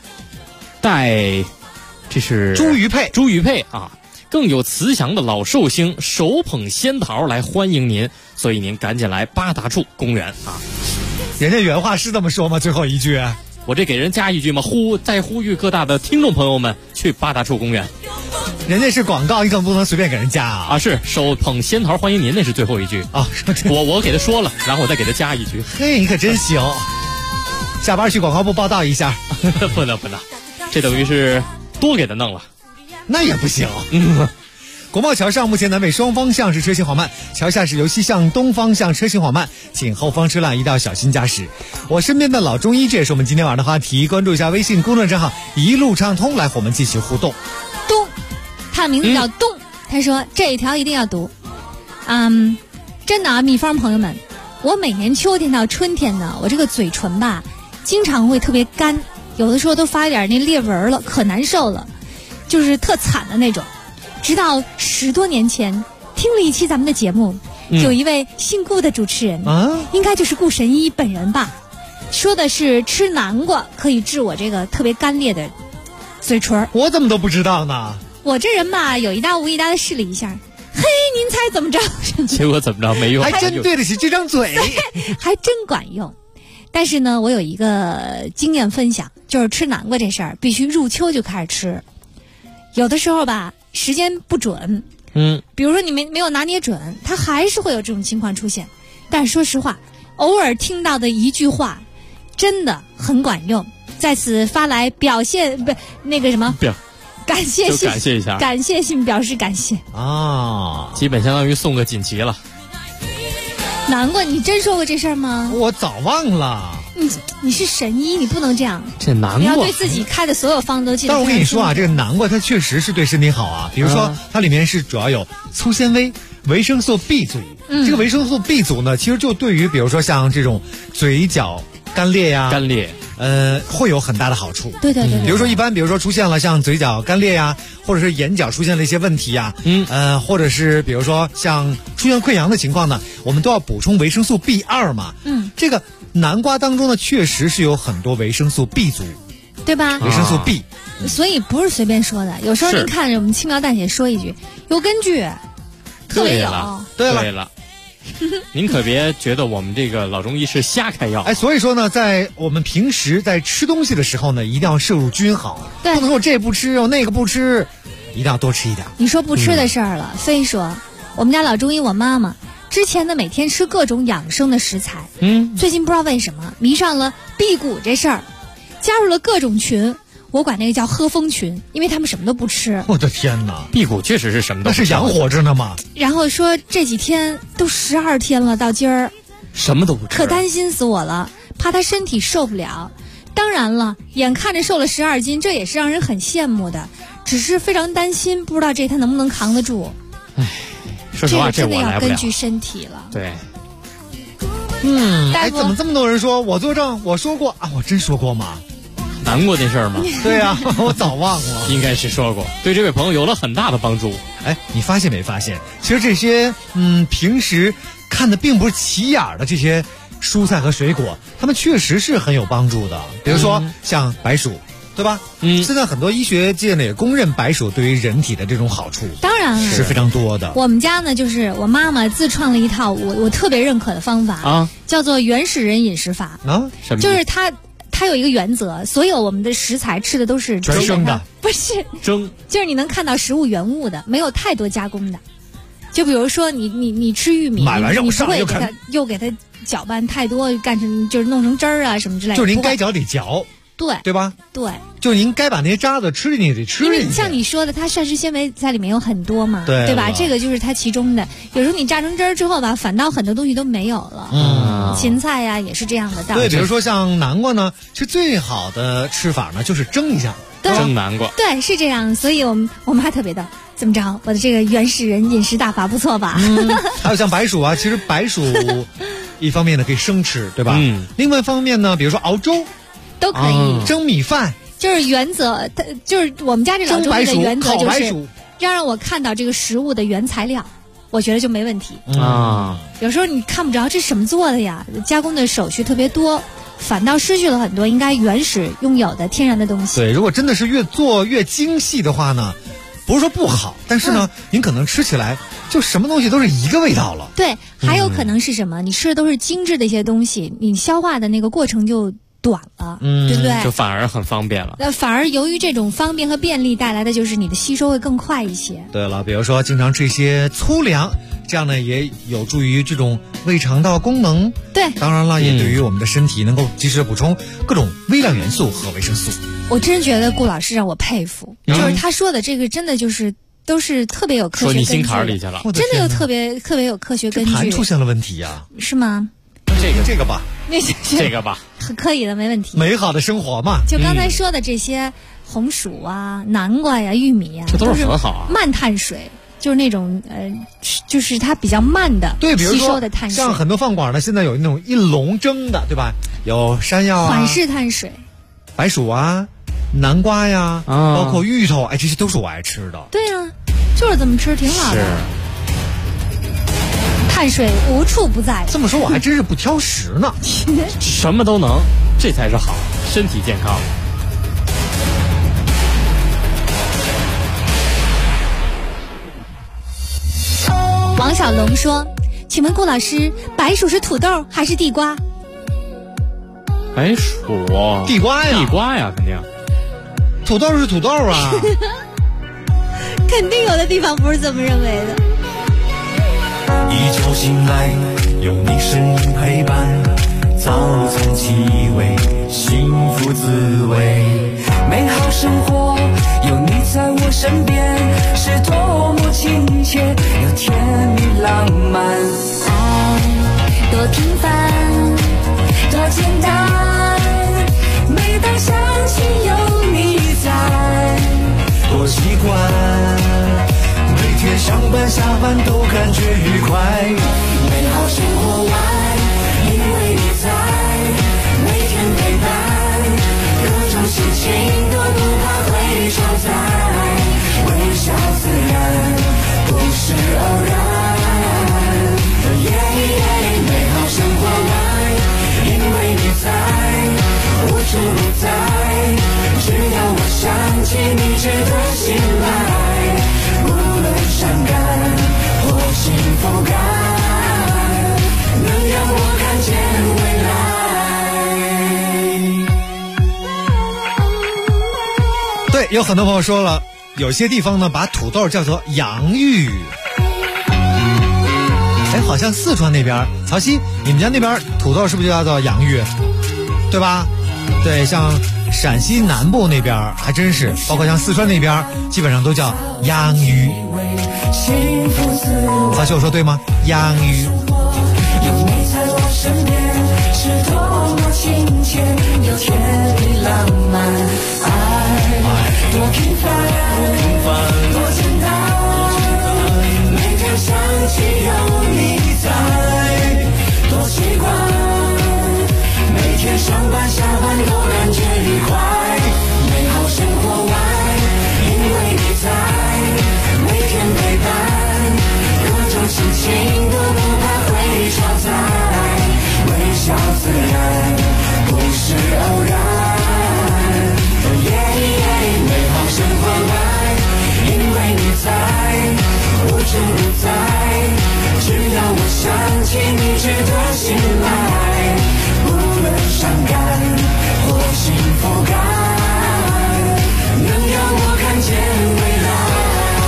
这是猪鱼配更有慈祥的老寿星手捧仙桃来欢迎您，所以您赶紧来八大处公园人家原话是这么说吗？最后一句我这给人加一句嘛，再呼吁各大的听众朋友们去八大处公园。 人家是广告，你可不能随便给人加是手捧仙桃欢迎您，那是最后一句我给他说了，然后我再给他加一句。 嘿，你可真行，下班去广告部报道一下。 不能，这等于是多给他弄了， 那也不行。 国贸桥上目前南北双方向是车行缓慢，桥下是由西向东方向车行缓慢，请后方车辆一定要小心驾驶。我身边的老中医，这也是我们今天晚上的话题，关注一下微信公众账号一路畅通，来和我们继续互动。 东，他的名字叫东，他说这一条一定要读。真的啊，蜜蜂朋友们，我每年秋天到春天呢，我这个嘴唇吧经常会特别干，有的时候都发一点那裂纹了，可难受了，就是特惨的那种。直到10多年前听了一期咱们的节目，有一位姓顾的主持人，应该就是顾神医本人吧，说的是吃南瓜可以治我这个特别干裂的嘴唇。 我怎么都不知道呢？ 我这人吧有一搭无一搭的试了一下，嘿，您猜怎么着？ 结果怎么着？没用， 还真对得起这张嘴， 还真管用。但是呢，我有一个经验分享，就是吃南瓜这事儿必须入秋就开始吃，有的时候吧时间不准，比如说你没有拿捏准，它还是会有这种情况出现。但是说实话，偶尔听到的一句话真的很管用，在此发来感谢信，感谢信表示感谢啊， 基本相当于送个锦旗了。 南瓜，你真说过这事儿吗？ 我早忘了。 你是神医，你不能这样。 这南瓜， 你要对自己开的所有方都记得。 但是我跟你说啊，这个南瓜它确实是对身体好啊。比如说，它里面是主要有粗纤维、维生素 B 族。这个维生素 B 族呢，其实就对于比如说像这种嘴角干裂呀，会有很大的好处。 对。比如说出现了像嘴角干裂呀，或者是眼角出现了一些问题呀，或者是比如说像出现溃疡的情况呢，我们都要补充维生素 B2 嘛。这个南瓜当中呢，确实是有很多维生素 B 族， 对吧？ 维生素 B， 所以不是随便说的。有时候您看着我们轻描淡写说一句，有根据，特别有。 对了。 您可别觉得我们这个老中医是瞎开药。 所以说呢，在我们平时在吃东西的时候呢，一定要摄入均衡，不能说这不吃那个不吃，一定要多吃一点。 你说不吃的事儿了，非说我们家老中医我妈妈之前呢每天吃各种养生的食材，最近不知道为什么迷上了辟谷这事儿，加入了各种群。我管那个叫喝风群，因为他们什么都不吃。 我的天哪， 辟谷确实是什么都不吃， 那是养活着呢吗？ 然后说这几天都12天了，到今儿什么都不吃， 可担心死我了，怕他身体受不了。当然了，眼看着瘦了12斤，这也是让人很羡慕的，只是非常担心，不知道这他能不能扛得住。 说实话， 这个真的要根据身体了。 对。 怎么这么多人说我作证？我说过啊，我真说过吗？ 南瓜那事儿吗？ 对啊，我早忘了。 应该是说过，对这位朋友有了很大的帮助。 你发现没发现？其实这些平时看的并不是起眼的这些蔬菜和水果，它们确实是很有帮助的。比如说像白薯，对吧？现在很多医学界呢也公认白薯对于人体的这种好处， 当然是非常多的。 我们家呢，就是我妈妈自创了一套我特别认可的方法叫做原始人饮食法就是它有一个原则，所有我们的食材吃的都是全生的， 不是蒸， 就是你能看到食物原物的，没有太多加工的。就比如说你吃玉米， 买完肉上来又给它搅拌太多，干成就是弄成汁儿啊什么之类的。 就是您该嚼得嚼，对吧？ 对， 就您该把那些渣子吃进去得吃进去。 因为像你说的，它膳食纤维在里面有很多嘛，对吧？这个就是它其中的。有时候你榨成汁儿之后吧，反倒很多东西都没有了。芹菜呀也是这样的道理。 对，比如说像南瓜呢，其实最好的吃法呢就是蒸一下， 蒸南瓜。 对，是这样。所以我们还特别的。怎么着？我的这个原始人饮食大法不错吧？ 还有像白薯啊，其实白薯一方面呢可以生吃，对吧？另外一方面呢，比如说熬粥都可以， 蒸米饭， 就是原则，它就是我们家这老中医的原则就是要让我看到这个食物的原材料，我觉得就没问题有时候你看不着这什么做的呀，加工的手续特别多。反倒失去了很多应该原始拥有的天然的东西。 对，如果真的是越做越精细的话呢，不是说不好，但是呢，您可能吃起来就什么东西都是一个味道了。 对，还有可能是什么？你吃的都是精致的一些东西，你消化的那个过程就短了，对不对？ 就反而很方便了。 反而由于这种方便和便利带来的，就是你的吸收会更快一些。 对了，比如说经常吃一些粗粮，这样呢也有助于这种胃肠道功能。 对， 当然了，也对于我们的身体能够及时补充各种微量元素和维生素。 我真觉得顾老师让我佩服，就是他说的这个真的就是都是特别有科学根据的。 说你心坎里去了， 真的有特别有科学根据。 这盘出现了问题呀？ 是吗？ 这个吧， 这个吧， 可以的，没问题。 美好的生活嘛， 就刚才说的这些红薯啊、南瓜呀、玉米呀， 这都是很好啊。 慢碳水。就是那种就是它比较慢的吸收的碳水， 像很多饭馆呢，现在有那种一笼蒸的，对吧？有山药啊， 缓释碳水， 白薯啊，南瓜呀，包括芋头，哎，这些都是我爱吃的。 对啊，就是这么吃，挺好的。碳水无处不在。 这么说，我还真是不挑食呢， 什么都能，这才是好，身体健康。 王小龙说：“请问顾老师，白薯是土豆还是地瓜？” 白薯， 地瓜呀， 地瓜呀，肯定。 土豆是土豆啊。 肯定有的地方不是这么认为的。 一觉醒来，有你身影陪伴，早餐气味，幸福滋味，美好生活有你在我身边，是多么亲切又甜蜜浪漫。 爱多平凡，多简单，每当想起有你在， 多习惯，每天上班下班都感觉愉快。美好生活外，因为你在，每天陪伴，各种事情都不怕会超载，微笑自然，不是偶然。美好生活外，因为你在，无处不在，只要我想起你值得信赖，无论伤感或幸福感，能让我看见未来。对，有很多朋友说了，有些地方呢把土豆叫做洋芋。哎，好像四川那边，曹曦，你们家那边土豆是不是就叫做洋芋？对吧？对，像陕西南部那边还真是，包括像四川那边，基本上都叫洋芋。曹曦，我说对吗？洋芋。 有你在我身边，是多么亲切又甜蜜浪漫。爱多平凡，多简单，每天想起有你在，多习惯，每天上班下班都感觉愉快。美好生活外，因为你在，每天陪伴，各种事情都不怕会超载，微笑自然，不是偶然。美好生活外，因为你在，无处不在，只要我想起你值得信赖，无论伤感或幸福感，能让我看见未来。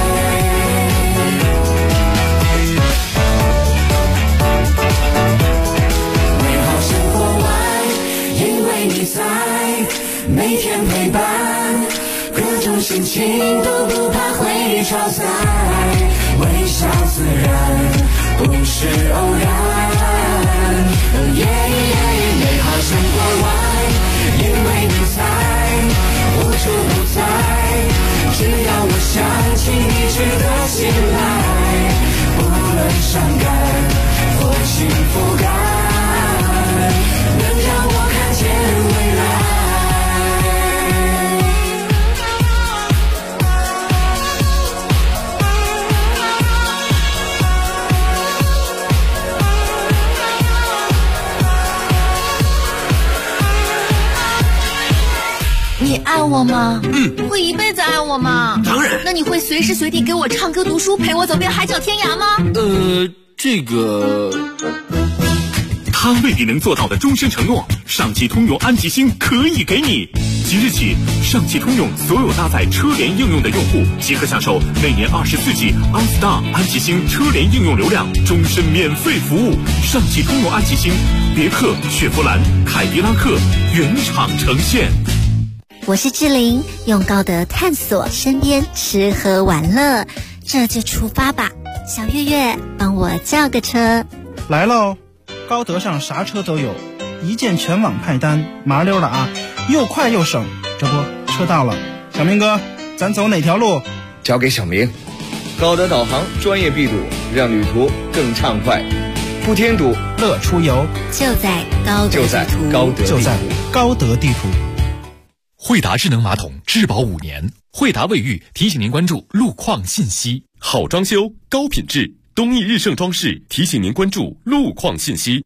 美好生活外，因为你在，每天陪伴，各种心情都不怕会超载，微笑自然，不是偶然。美好生活外，因为你在，无处不在，只要我想起你值得信赖，无论伤感或幸福感，能让我看见未来。 你爱我吗？会一辈子爱我吗？ 当然。 那你会随时随地给我唱歌读书，陪我走遍海角天涯吗？ 这个他未必能做到的终身承诺，上汽通用安吉星可以给你。即日起，上汽通用所有搭载车联应用的用户即可享受每年24G OnStar 安吉星车联应用流量，终身免费服务。上汽通用安吉星，别克、雪佛兰、凯迪拉克原厂呈现。 我是志玲，用高德探索身边吃喝玩乐。 这就出发吧。小月月，帮我叫个车。 来喽，高德上啥车都有，一键全网派单，麻溜的啊，又快又省。这不，车到了，小明哥，咱走哪条路？ 交给小明。高德导航专业闭堵，让旅途更畅快，不添堵， 乐出游。 就在高德地图。 惠达智能马桶质保5年。惠达卫浴提醒您关注路况信息。 好装修，高品质，东义日盛装饰提醒您关注路况信息。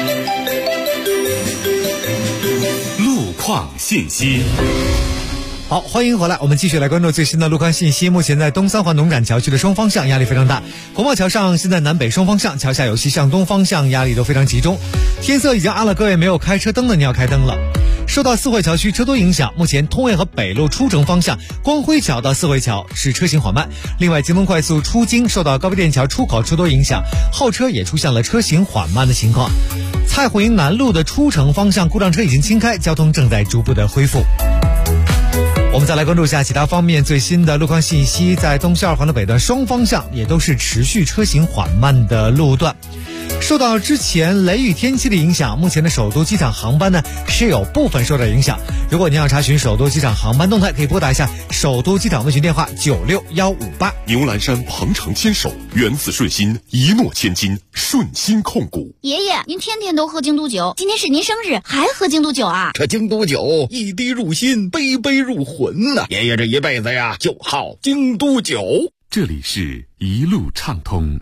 路况信息。 好，欢迎回来，我们继续来关注最新的路况信息。目前在东三环农展桥区的双方向压力非常大，国贸桥上现在南北双方向桥下有西向东方向压力都非常集中。天色已经暗了，各位没有开车灯的你要开灯了。受到四惠桥区车多影响，目前通惠河北路出城方向光辉桥到四惠桥是车行缓慢。另外，京东快速出京受到高碑店桥出口车多影响，后车也出现了车行缓慢的情况。蔡虎营南路的出城方向故障车已经清开，交通正在逐步的恢复。我们再来关注一下其他方面最新的路况信息，在东西二环的北段双方向也都是持续车行缓慢的路段。受到之前雷雨天气的影响，目前的首都机场航班呢是有部分受到影响。如果您要查询首都机场航班动态，可以拨打一下首都机场问询电话96158。 牛栏山鹏程牵手，缘字顺心，一诺千金，顺心控股。 爷爷，您天天都喝京都酒，今天是您生日，还喝京都酒啊？ 这京都酒一滴入心，杯杯入魂呐！爷爷这一辈子呀，就好京都酒。 这里是一路畅通。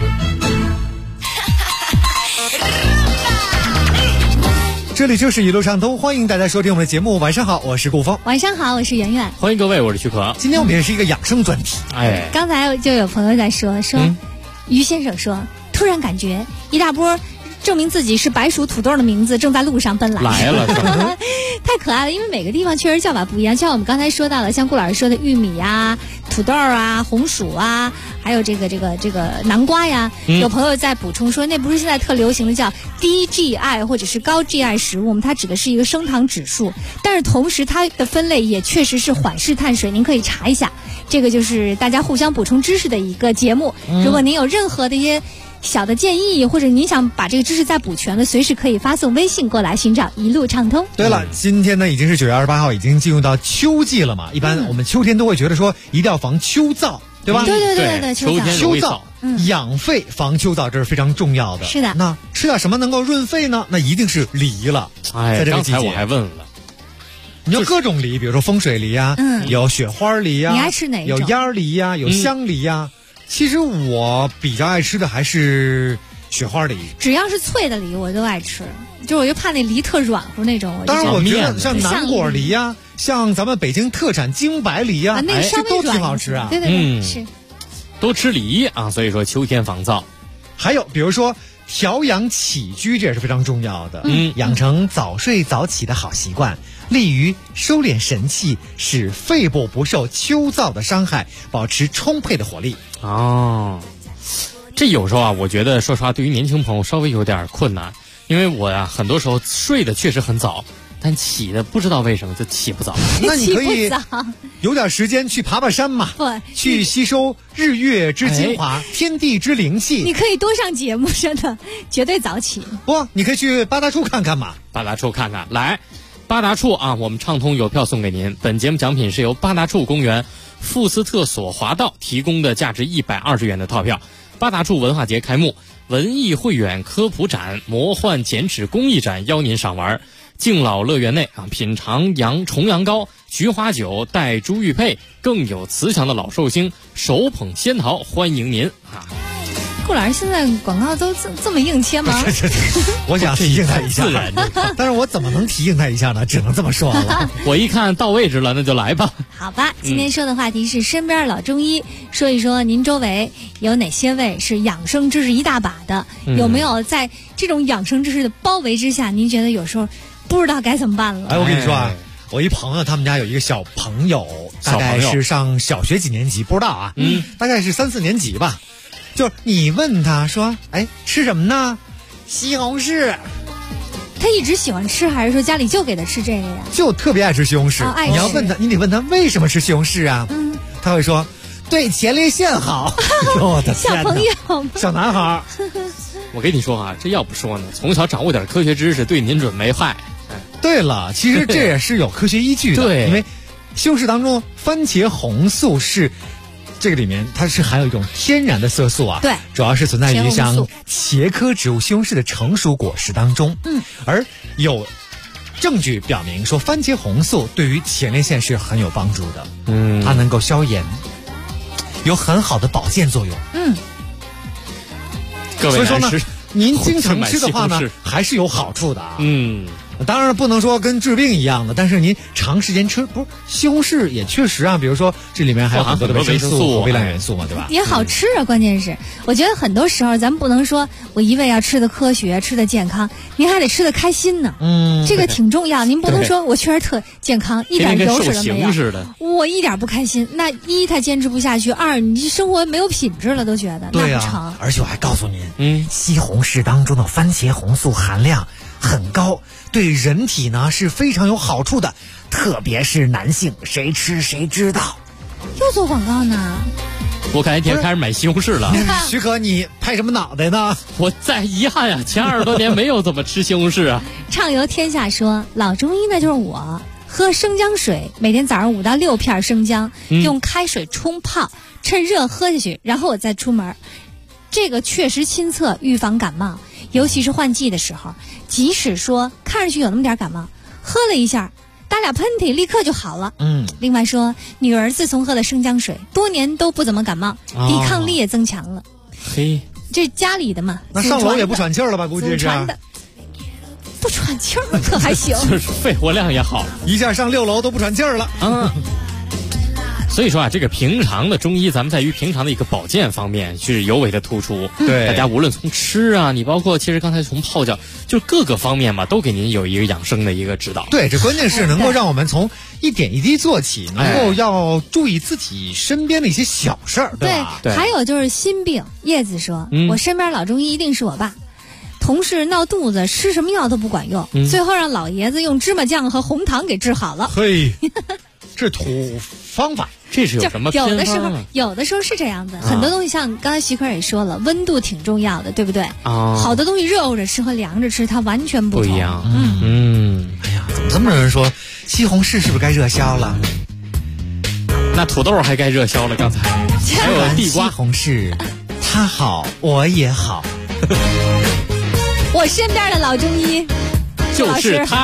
这里就是一路畅通，欢迎大家收听我们的节目。晚上好，我是顾峰。 晚上好，我是圆圆。 欢迎各位，我是徐可。 今天我们也是一个养生专题。 哎， 刚才就有朋友在说，于先生说，突然感觉一大波证明自己是白薯土豆的名字正在路上奔来了太可爱了，因为每个地方确实叫法不一样。像我们刚才说到了，像顾老师说的玉米呀、土豆啊、红薯啊，还有这个南瓜呀，有朋友在补充说，那不是现在特流行的叫低 GI 或者是高 GI 食物，它指的是一个升糖指数，但是同时它的分类也确实是缓释碳水，您可以查一下。这个就是大家互相补充知识的一个节目。如果您有任何的一些小的建议，或者您想把这个知识再补全了，随时可以发送微信过来寻找一路畅通。 对了，今天呢已经是9月28号，已经进入到秋季了嘛。一般我们秋天都会觉得说一定要防秋燥，对吧？ 对， 秋燥养肺防秋燥，这是非常重要的。 是的。 那吃点什么能够润肺呢？那一定是梨了。在这个季节刚才我还问了， 你要各种梨，比如说风水梨啊，有雪花梨啊， 你爱吃哪一种？ 有烟儿梨呀，有香梨呀。其实我比较爱吃的还是雪花梨， 只要是脆的梨我都爱吃，就我就怕那梨特软乎那种。 当然我觉得像南果梨呀，像咱们北京特产京白梨呀， 那稍微都挺好吃啊。 对，是多吃梨啊，所以说秋天防燥。 还有比如说调养起居，这也是非常重要的。养成早睡早起的好习惯，利于收敛神气，使肺部不受秋燥的伤害，保持充沛的活力。 这有时候啊，我觉得说实话，对于年轻朋友稍微有点困难，因为我呀很多时候睡得确实很早，但起的不知道为什么就起不早。 那你可以有点时间去爬爬山嘛，去吸收日月之精华，天地之灵气。 你可以多上节目，真的绝对早起。 不，你可以去八大处看看嘛。 八大处看看，来八大处啊，我们畅通邮票送给您。本节目奖品是由八大处公园富斯特索华道提供的价值120元的套票。八大处文化节开幕，文艺汇演科普展、魔幻剪纸工艺展邀您赏玩。敬老乐园内啊，品尝重阳糕、菊花酒、带珠玉佩，更有慈祥的老寿星手捧仙桃欢迎您啊！ 顾老师现在广告都这么硬切吗？ 我想提醒他一下，但是我怎么能提醒他一下呢？只能这么说了。 我一看到位置了，那就来吧。 好吧，今天说的话题是身边老中医，说一说您周围有哪些位是养生知识一大把的，有没有在这种养生知识的包围之下，您觉得有时候不知道该怎么办了？ 我跟你说啊，我一朋友他们家有一个小朋友，大概是上小学几年级不知道啊，大概是3、4年级吧。就是你问他说，吃什么呢？西红柿。 他一直喜欢吃，还是说家里就给他吃这个呀？ 就特别爱吃西红柿。你要问他，你得问他为什么吃西红柿啊？他会说， 对前列腺好。我的天哪， 小朋友， 小男孩。 我跟你说啊，这要不说呢，从小掌握点科学知识对您准没害。 对了，其实这也是有科学依据的， 对， 因为西红柿当中番茄红素是这个里面它是含有一种天然的色素啊， 对， 主要是存在于像茄科植物西红柿的成熟果实当中，而有证据表明说番茄红素对于前列腺是很有帮助的，它能够消炎，有很好的保健作用， 各位所以说呢，您经常吃的话呢， 是还是有好处的啊。当然不能说跟治病一样的，但是您长时间吃，不是西红柿也确实啊，比如说这里面还有很多的维生素和微量元素嘛，对吧？ 也好吃啊，关键是我觉得很多时候咱们不能说我一味要吃的科学，吃的健康，您还得吃的开心呢。这个挺重要。您不能说我确实特健康，一点油水都没有，我一点不开心。那一他坚持不下去，二你生活没有品质了，都觉得对那不成。 而且我还告诉您，西红柿当中的番茄红素含量很高，对人体呢是非常有好处的，特别是男性，谁吃谁知道。 又做广告呢？ 我感觉你开始买西红柿了。 许可，你拍什么脑袋呢？ 我再遗憾呀，前20多年没有怎么吃西红柿啊。 畅游天下说，老中医那就是我，喝生姜水，每天早上5到6片生姜，用开水冲泡，趁热喝下去，然后我再出门。这个确实亲测预防感冒，尤其是换季的时候，即使说看上去有那么点感冒，喝了一下打俩喷嚏立刻就好了。另外说，女儿自从喝了生姜水，多年都不怎么感冒，抵抗力也增强了。 嘿， 这家里的嘛， 那上楼也不喘气儿了吧？估计是不喘气儿可还行， 就是肺活量也好， 一下上6楼都不喘气儿了。 所以说啊，这个平常的中医，咱们在于平常的一个保健方面是尤为的突出。 对， 大家无论从吃啊，你包括其实刚才从泡脚，就是各个方面嘛，都给您有一个养生的一个指导。 对，这关键是能够让我们从一点一滴做起，能够要注意自己身边的一些小事儿，对吧？ 对，还有就是心病，叶子说，我身边老中医一定是我爸。同事闹肚子，吃什么药都不管用，最后让老爷子用芝麻酱和红糖给治好了。 嘿，这土方法。 这是有什么偏方啊？ 有的时候是这样的，很多东西像刚才徐克也说了，温度挺重要的，对不对？好的东西热乎着吃和凉着吃，它完全不同。 一样。 哎呀，怎么这么多人说西红柿是不是该热销了？ 那土豆还该热销了。刚才还有地瓜、 西红柿，它好，我也好。 我身边的老中医就是他。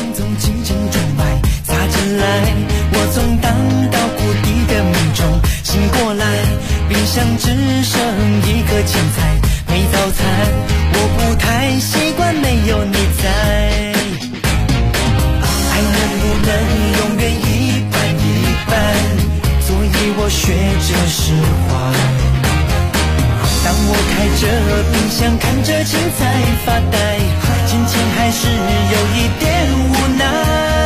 我从荡到谷底的梦中醒过来，冰箱只剩一颗青菜，没早餐，我不太习惯没有你在。爱能不能永远一半一半，所以我学着释怀。当我开着冰箱看着青菜发呆，心情还是有一点无奈。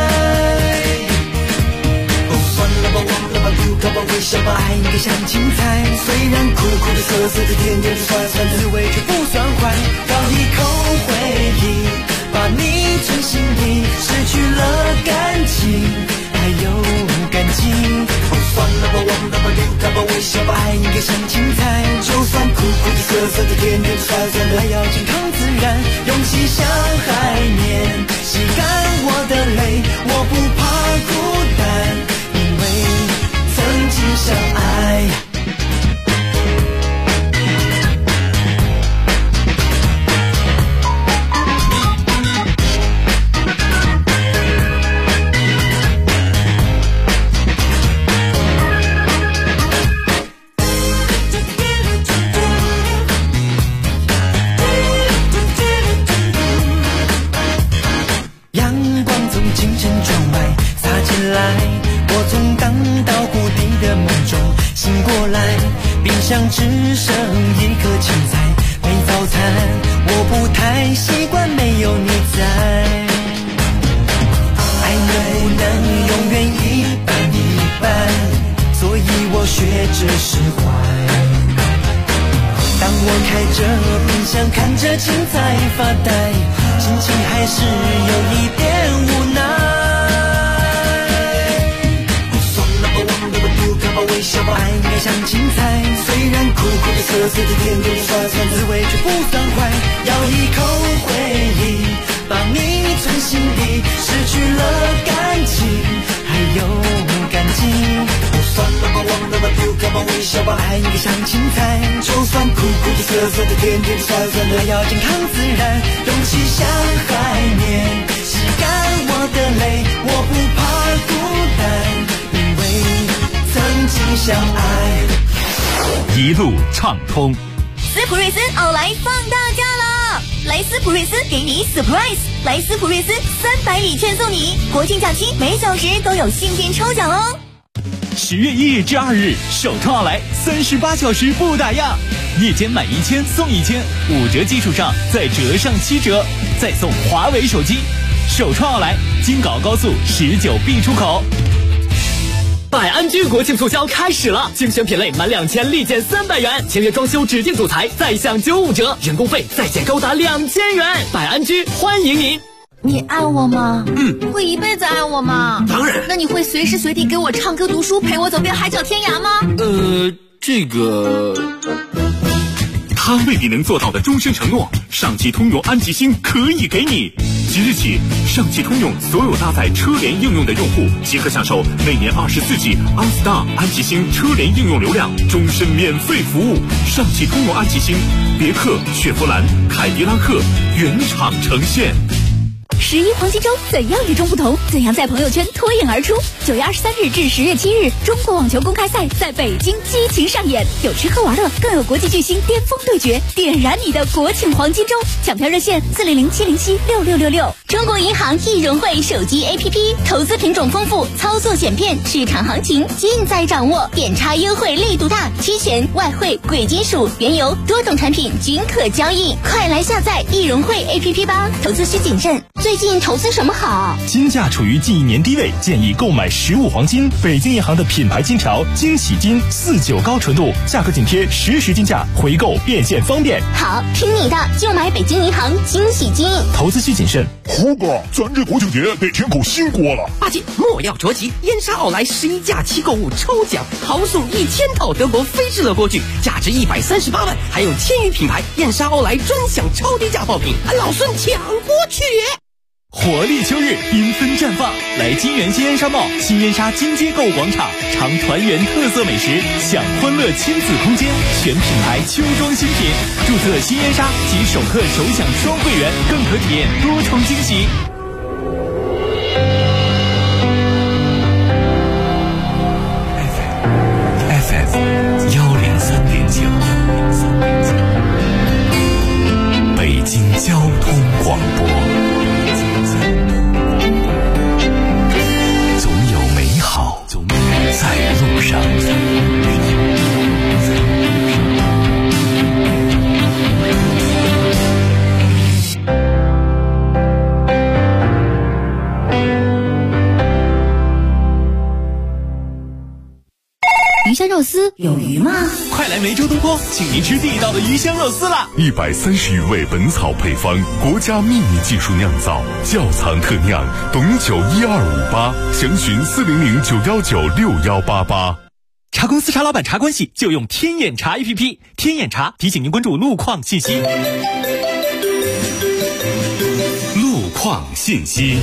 靠吧，微笑吧，爱应该像青菜，虽然苦苦的、涩涩的、甜甜的、酸酸的，滋味却不算坏。咬一口回忆，把你存心里，失去了感情，还有感情。算了吧，忘了吧，靠吧，微笑吧，爱应该像青菜，就算苦苦的、涩涩的、甜甜的、酸酸的，还要健康自然，用心像海绵，吸干我的泪，我不怕孤单。曾经相爱，阳光从清晨窗外洒进来，我从荡到谷底的梦中醒过来，冰箱只剩一颗青菜，没早餐，我不太习惯没有你在。爱能不能永远一半一半，所以我学着释怀。当我开着冰箱看着青菜发呆，心情还是有一点无奈。 笑吧，爱应该像青菜，虽然苦苦的涩涩的甜甜的酸酸，滋味却不算坏。咬一口回忆，把你存心底，失去了感情，还有感激。算了吧，忘了吧，丢开吧，微笑吧，爱应该像青菜，就算苦苦的涩涩的甜甜的酸酸的，要健康自然，勇气像海绵，吸干我的泪，我不怕孤单，因为曾经相爱。 一路畅通。 斯普瑞斯奥莱放大假了，来斯普瑞斯给你 surprise， 来斯普瑞斯300礼券送你，国庆假期每小时都有幸运抽奖哦。 10月1日至2日，首创奥莱38小时不打烊，夜间满1000送1000，5折基础上再折上7折，再送华为手机。首创奥莱，京港高速19B 出口。 百安居国庆促销开始了，精选品类满2000立减300元，签约装修指定主材再享95折，人工费再减高达2000元。百安居欢迎您。 你爱我吗？会一辈子爱我吗？ 当然。 那你会随时随地给我唱歌读书，陪我走遍海角天涯吗？ 他未必能做到的终身承诺，上汽通用安吉星可以给你。即日起，上汽通用所有搭载车联应用的用户即可享受每年24G OnStar 安吉星车联应用流量，终身免费服务。上汽通用安吉星，别克、雪佛兰、凯迪拉克原厂呈现。 11黄金周怎样与众不同？怎样在朋友圈脱颖而出？9月23日至10月7日，中国网球公开赛在北京激情上演，有吃喝玩乐，更有国际巨星巅峰对决，点燃你的国庆黄金周！抢票热线400-707-6666。中国银行易融汇手机 APP， 投资品种丰富，操作简便，市场行情尽在掌握，点差优惠力度大，期权、外汇、贵金属、原油多种产品均可交易，快来下载易融汇 APP 吧！投资需谨慎。最近投资什么好？ 金价处于近1年低位，建议购买15黄金。北京银行的品牌金条惊喜金49高纯度，价格紧贴实时金价，回购变现方便。 好，听你的，就买北京银行惊喜金。 投资需谨慎。 胡哥，咱这国庆节得添口新锅了。 阿姐，莫要着急，燕莎奥莱11假期购物抽奖，豪送1000套德国飞智乐锅具，价值138万，还有1000余品牌燕莎奥莱专享超低价爆品，老孙抢不去。 活力秋日，缤纷绽放，来金源新燕莎贸新燕莎金街购物广场，尝团圆特色美食，享欢乐亲子空间，全品牌秋装新品，注册新燕莎及首客首享双会员，更可体验多重惊喜。 FM 103.9，北京交通广播。在路上。 鱼香肉丝有鱼吗？ 快来梅州东坡，请您吃地道的鱼香肉丝啦 ！130余味本草配方，国家秘密技术酿造，窖藏特酿，董酒1258，详询400-919-6188。 茶公司茶老板茶关系就用天眼茶 APP， 天眼茶提醒您关注路况信息。 路况信息。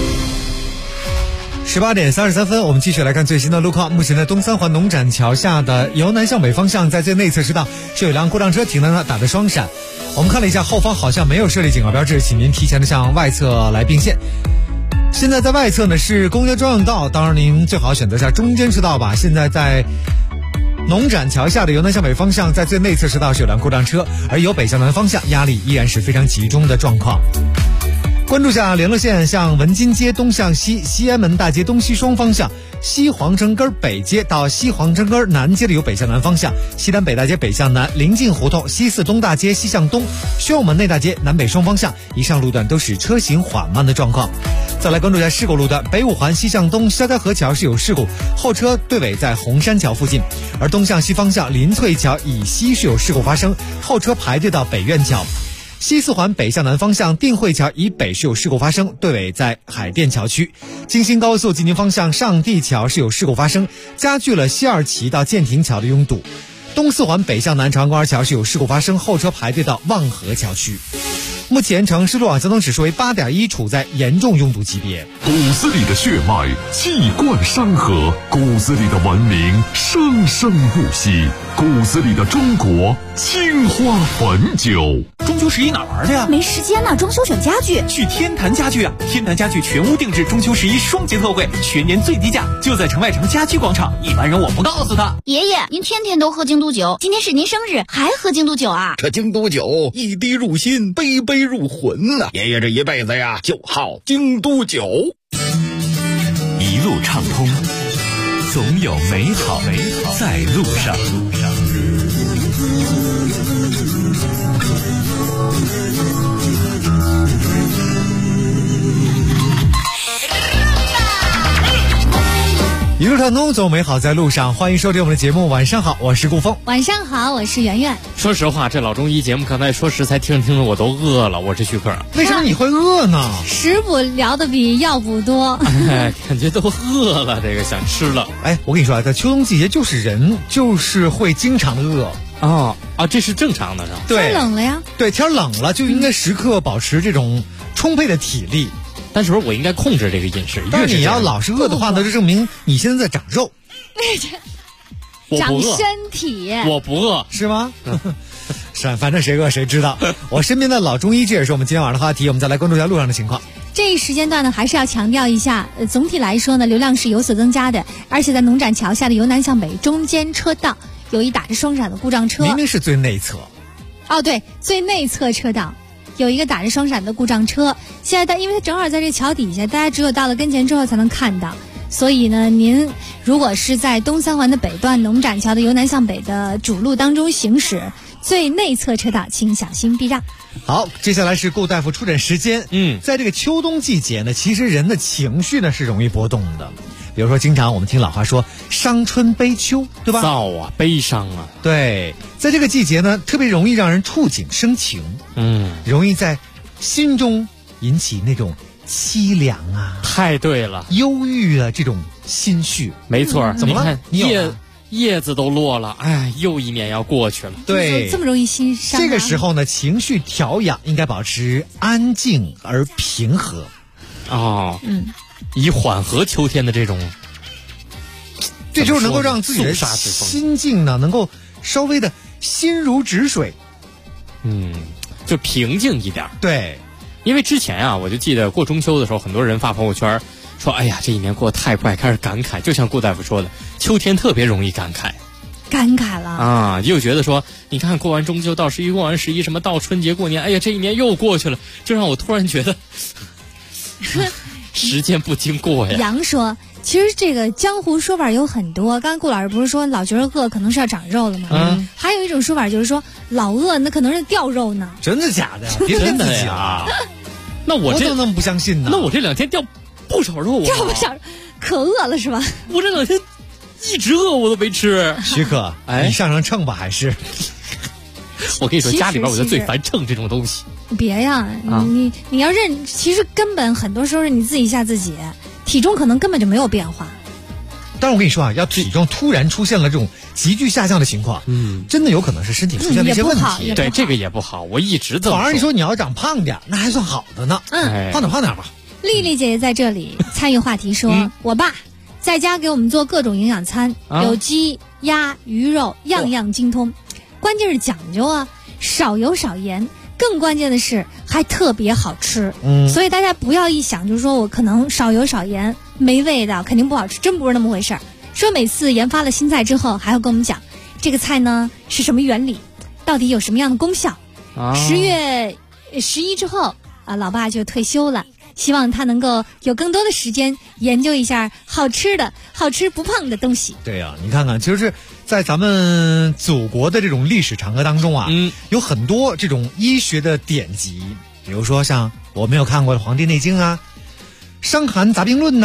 18点33分，我们继续来看最新的路况。目前在东三环农展桥下的由南向北方向，在最内侧车道是有辆过障车停在那，打着双闪。我们看了一下，后方好像没有设立警告标志，请您提前的向外侧来并线。现在在外侧呢是公交专用道，当然您最好选择下中间车道吧。现在在农展桥下的由南向北方向，在最内侧车道是有辆过障车，而由北向南方向压力依然是非常集中的状况。关注下联络线向文津街东向西、西安门大街东西双方向、西皇城根北街到西皇城根南街的有北向南方向、西单北大街北向南、临近胡同、西四东大街西向东、宣武门内大街南北双方向，以上路段都是车行缓慢的状况。再来关注一下事故路段，北五环西向东肖家河桥是有事故，后车对尾在红山桥附近，而东向西方向林翠桥以西是有事故发生，后车排队到北苑桥。 西四环北向南方向定慧桥以北是有事故发生，对尾在海淀桥区。京新高速济宁方向上地桥是有事故发生，加剧了西二旗到建亭桥的拥堵。东四环北向南长安公园桥是有事故发生，后车排队到望河桥区。目前城市路网交通指数为8.1，处在严重拥堵级别。 骨子里的血脉气贯山河，骨子里的文明生生不息，骨子里的中国青花汾酒。 中秋11哪玩的呀？ 没时间呢，装修选家具。 去天坛家具啊！天坛家具全屋定制中秋11双节特惠，全年最低价，就在城外城家居广场。一般人我不告诉他。 爷爷，您天天都喝京都酒，今天是您生日，还喝京都酒啊？ 这京都酒一滴入心，杯杯入魂呐！爷爷这一辈子呀，就好京都酒。 一路畅通，总有美好在路上。 一路畅通，总美好在路上。欢迎收听我们的节目。晚上好，我是顾峰。 晚上好，我是圆圆。 说实话，这老中医节目刚才说实在听着我都饿了。我是徐克。 为什么你会饿呢？ 食补聊的比药补多。 感觉都饿了，这个想吃了。 我跟你说啊，在秋冬季节，人就是会经常的饿。 这是正常的，是吧？ 对， 天冷了呀。 对，天冷了就应该时刻保持这种充沛的体力。 但是我应该控制这个饮食。 但是你要老是饿的话呢，就证明你现在在长肉。 长身体。 我不饿， 是吗？是，反正谁饿谁知道。我身边的老中医，这也是我们今天晚上的话题。我们再来关注一下路上的情况。 这一时间段呢，还是要强调一下，总体来说呢，流量是有所增加的，而且在农展桥下的由南向北中间车道有一打着双闪的故障车。 明明是最内侧。 对，最内侧车道。有一个打着双闪的故障车，现在因为它正好在这桥底下，大家只有到了跟前之后才能看到，所以呢，您如果是在东三环的北段农展桥的由南向北的主路当中行驶，最内侧车道请小心避让。 好，接下来是顾大夫出诊时间。在这个秋冬季节呢，其实人的情绪呢是容易波动的。比如说，经常我们听老话说“伤春悲秋”，对吧？ 燥啊，悲伤啊。 对，在这个季节呢，特别容易让人触景生情。容易在心中引起那种凄凉啊， 太对了， 忧郁的这种心绪。 没错。 怎么了？ 叶子都落了，又一年要过去了。 对， 这么容易心伤。 这个时候呢，情绪调养应该保持安静而平和。 以缓和秋天的这种， 这就是能够让自己的心境呢，能够稍微的心如止水， 就平静一点。 对， 因为之前啊，我就记得过中秋的时候，很多人发朋友圈说：“哎呀，这一年过得太快，开始感慨。”就像顾大夫说的，秋天特别容易感慨了又觉得说，你看过完中秋到11，过完11，什么到春节过年，哎呀，这一年又过去了，就让我突然觉得。时间不经过呀。 杨说，其实这个江湖说法有很多。刚刚顾老师不是说老觉得饿可能是要长肉了吗？还有一种说法就是说老饿那可能是掉肉呢。 真的假的呀？别骗自己啊！ 那我怎么那么不相信呢？ 那我这2天掉不少肉啊！ 掉不少，可饿了是吧？ 我这2天一直饿，我都没吃。 徐可，你上秤吧还是？ 我跟你说，家里边我就最烦秤这种东西。 别呀，你要认，其实根本很多时候是你自己吓自己，体重可能根本就没有变化。 但是我跟你说啊，要体重突然出现了这种急剧下降的情况，真的有可能是身体出现了一些问题。 对，这个也不好。我一直这么说。 反而你说你要长胖点，那还算好的呢。胖点吧。 丽丽姐姐在这里参与话题说，我爸在家给我们做各种营养餐，有鸡、鸭、鱼肉，样样精通。关键是讲究啊，少油少盐，更关键的是还特别好吃。所以大家不要一想就是说我可能少油少盐没味道，肯定不好吃，真不是那么回事儿。说每次研发了新菜之后，还要跟我们讲这个菜呢是什么原理，到底有什么样的功效。10月11之后老爸就退休了，希望他能够有更多的时间研究一下好吃不胖的东西。 对啊，你看看，其实在咱们祖国的这种历史长河当中啊，有很多这种医学的典籍，比如说像我没有看过的《黄帝内经》啊，《伤寒杂病论》呐，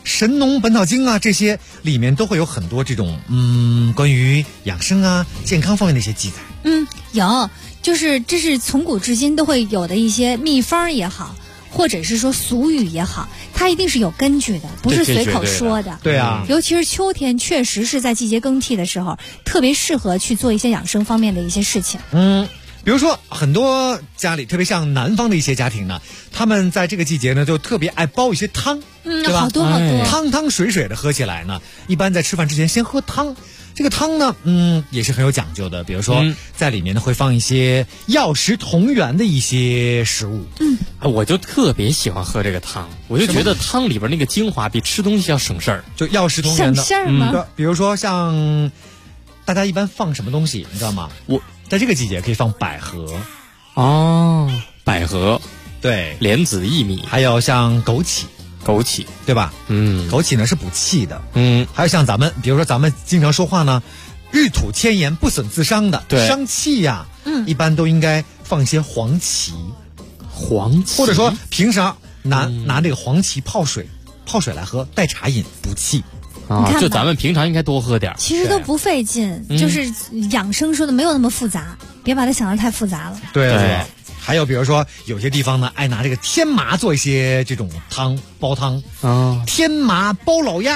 神农本草经啊，这些里面都会有很多这种关于养生啊、健康方面的一些记载。 有，就是这是从古至今都会有的一些秘方也好，或者是说俗语也好，它一定是有根据的，不是随口说的。 对啊， 尤其是秋天，确实是在季节更替的时候，特别适合去做一些养生方面的一些事情。 比如说很多家里，特别像南方的一些家庭呢，他们在这个季节呢就特别爱煲一些汤，对吧？ 好多好多， 汤汤水水的喝起来呢，一般在吃饭之前先喝汤。这个汤呢，也是很有讲究的。比如说，在里面呢会放一些药食同源的一些食物。 我就特别喜欢喝这个汤，我就觉得汤里边那个精华比吃东西要省事儿， 就药食同源的。 省事儿吗？ 比如说像大家一般放什么东西，你知道吗？我在这个季节可以放百合。 百合， 对， 莲子、薏米， 还有像枸杞，对吧？枸杞呢是补气的。还有像比如说咱们经常说话呢，日土千言，不损自伤的， 对， 伤气呀。一般都应该放一些黄芪，或者说平常拿这个黄芪泡水来喝，代茶饮，补气。 就咱们平常应该多喝点。 其实都不费劲，就是养生说的没有那么复杂，别把它想得太复杂了。 对。还有比如说有些地方呢爱拿这个天麻做一些这种煲汤。天麻煲老鸭。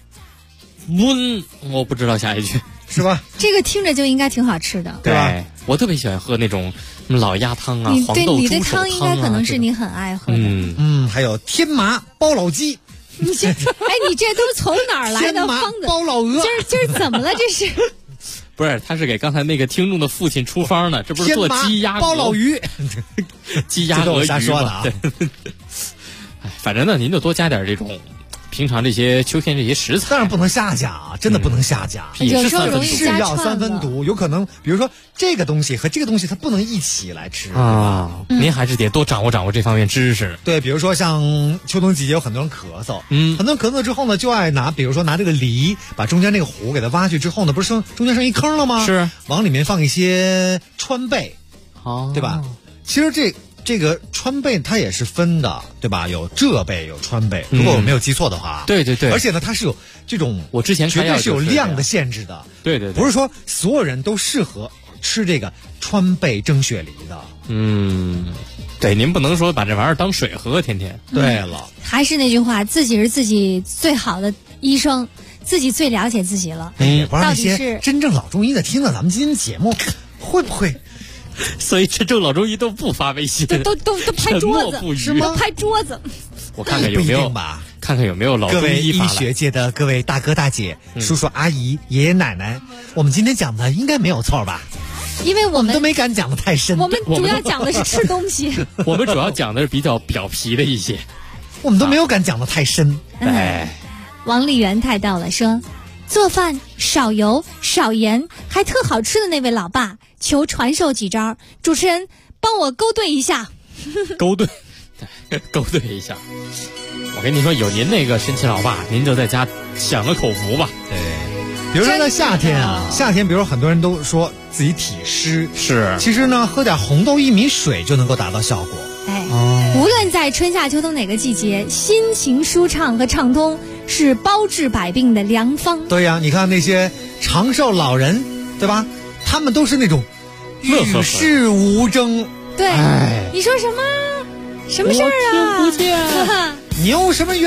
我不知道下一句是吧？ 这个听着就应该挺好吃的， 对吧？我特别喜欢喝那种老鸭汤啊，黄豆你的猪手汤啊， 应该可能是你很爱喝的。 还有天麻煲老鸡。 你这都从哪儿来的方子？ 煲老鹅。 今儿怎么了？这是？ 不是，他是给刚才那个听众的父亲出方呢，这不是做鸡鸭煲老鱼， 鸡鸭鹅鱼瞎说的啊。 反正呢，您就多加点这种平常这些秋天这些食材， 当然不能下加啊，真的不能下加。 有时候容易是药三分毒，有可能比如说这个东西和这个东西它不能一起来吃啊。您还是得多掌握这方面知识。 对，比如说像秋冬季节有很多人咳嗽，很多人咳嗽之后呢，就爱比如说拿这个梨，把中间那个核给它挖去之后呢，不是中间剩一坑了吗？ 是， 往里面放一些川贝，对吧？其实这个川贝它也是分的，对吧？有浙贝，有川贝。如果我没有记错的话， 对。 而且呢，它是有这种， 我之前绝对是有量的限制的。 对， 不是说所有人都适合吃这个川贝蒸雪梨的。 对，您不能说把这玩意儿当水喝，天天。 对了， 还是那句话，自己是自己最好的医生，自己最了解自己了。 也不让那些真正老中医的听了咱们今天节目，会不会？ 所以真正老中医都不发微信， 都拍桌子， 是吗？ 都拍桌子。 我看看有没有吧，看看有没有老中医医学界的各位大哥大姐、叔叔阿姨、爷爷奶奶，我们今天讲的应该没有错吧？ 因为我们都没敢讲的太深， 我们主要讲的是吃东西。 我们主要讲的是比较表皮的一些， 我们都没有敢讲的太深。 王丽媛太逗了，说做饭少油少盐还特好吃的那位老爸，求传授几招，主持人帮我勾兑一下。 勾兑一下。我跟您说，有您那个神奇老爸，您就在家享了口福吧。 对，比如说在夏天，比如说很多人都说自己体湿， 是， 其实呢，喝点红豆薏米水就能够达到效果。 无论在春夏秋冬哪个季节，心情舒畅和畅通是包治百病的良方。 对呀，你看那些长寿老人，对吧？他们都是那种与世无争。 对，你说什么？什么事儿啊？ 我听不见。 你有什么缘？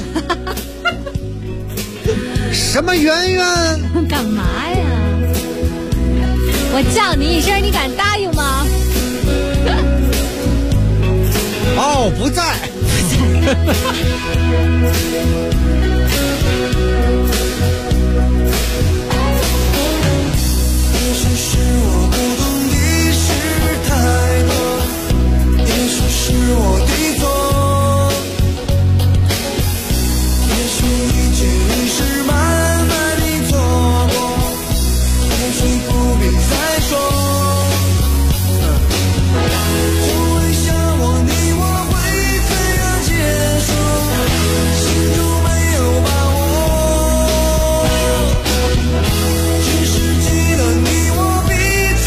什么缘缘？ 干嘛呀？我叫你一声，你敢答应吗？ 哦，不在。 也许是我不懂的事太多，也许是我的错，也许一切已是慢慢的错过，也许不必再说。从未想过你我会怎样结束，心中没有把握，只是记得你我彼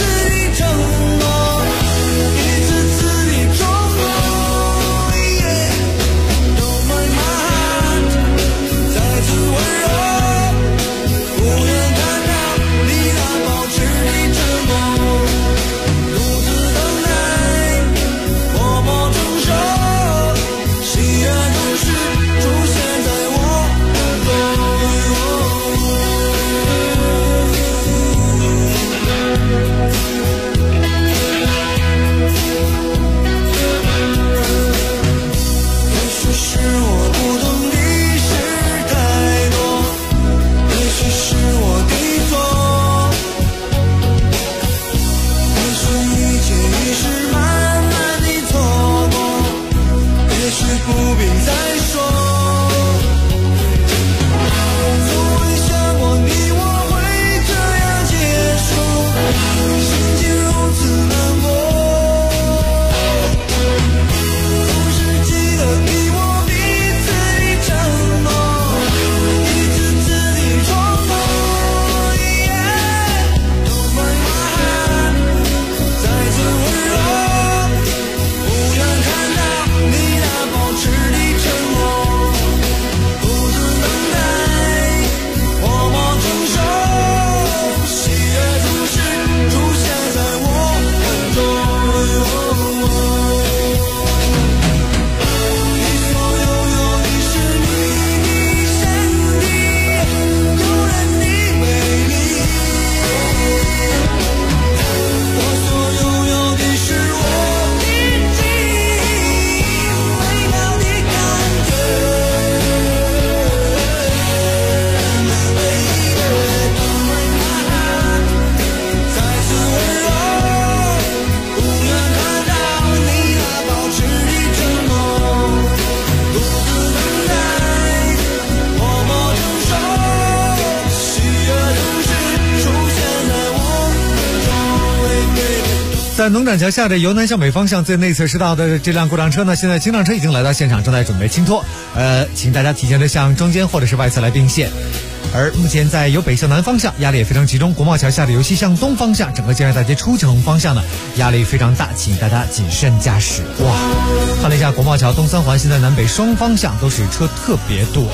在农展桥下的由南向北方向最内侧车道的这辆故障车呢，现在清障车已经来到现场，正在准备清脱。请大家提前的向中间或者是外侧来并线。而目前在由北向南方向压力也非常集中，国贸桥下的由西向东方向，整个建设大街出城方向呢压力非常大，请大家谨慎驾驶。哇，看了一下国贸桥东三环，现在南北双方向都是车特别多。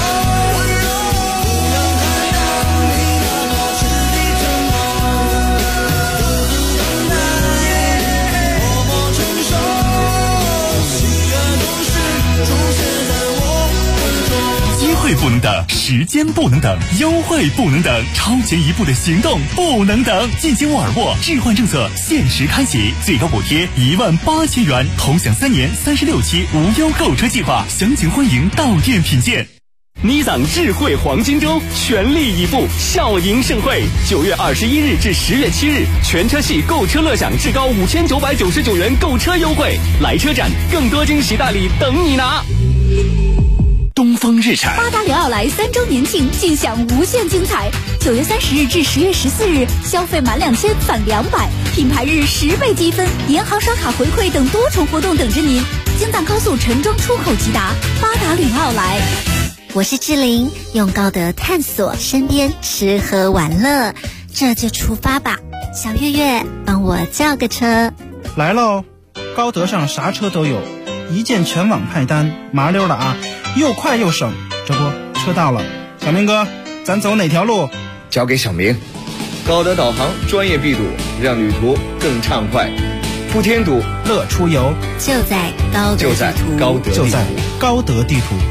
会不能等，时间不能等，优惠不能等，超前一步的行动不能等。进京沃尔沃置换政策限时开启，最高补贴18000元，同享3年36期无忧购车计划，详情欢迎到店品鉴。 尼桑智慧黄金周全力以赴，笑迎盛会，9月21日至10月7日，全车系购车乐享至高5999元购车优惠，来车展，更多惊喜大礼等你拿。 东风日产巴达里奥莱3周年庆，尽享无限精彩。9月30日至10月14日，消费满2000返200，品牌日10倍积分，银行刷卡回馈等多重活动等着您。京藏高速陈庄出口直达，巴达里奥莱。 我是志玲，用高德探索身边吃喝玩乐，这就出发吧。小月月，帮我叫个车。 来喽，高德上啥车都有，一键全网派单，麻溜的啊，又快又省。这不，车到了，小明哥，咱走哪条路？ 交给小明。高德导航专业闭堵，让旅途更畅快。不添堵， 乐出游， 就在高德地图， 就在高德地图。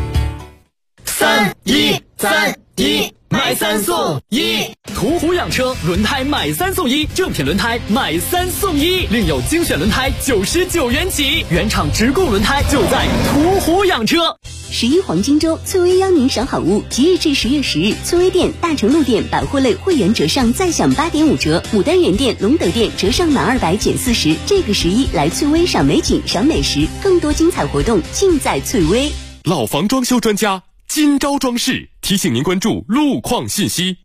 3-1-3-1，买3送1。途虎养车轮胎买3送1，正品轮胎买3送1，另有精选轮胎99元起，原厂直供轮胎就在途虎养车。 11黄金周，翠微邀您赏好物。即日至10月10日，翠微店、大成路店百货类会员折上再享8.5折，牡丹园店、龙德店折上满200减40。这个11来翠微赏美景、赏美食，更多精彩活动尽在翠微。 老房装修专家金招装饰提醒您关注路况信息。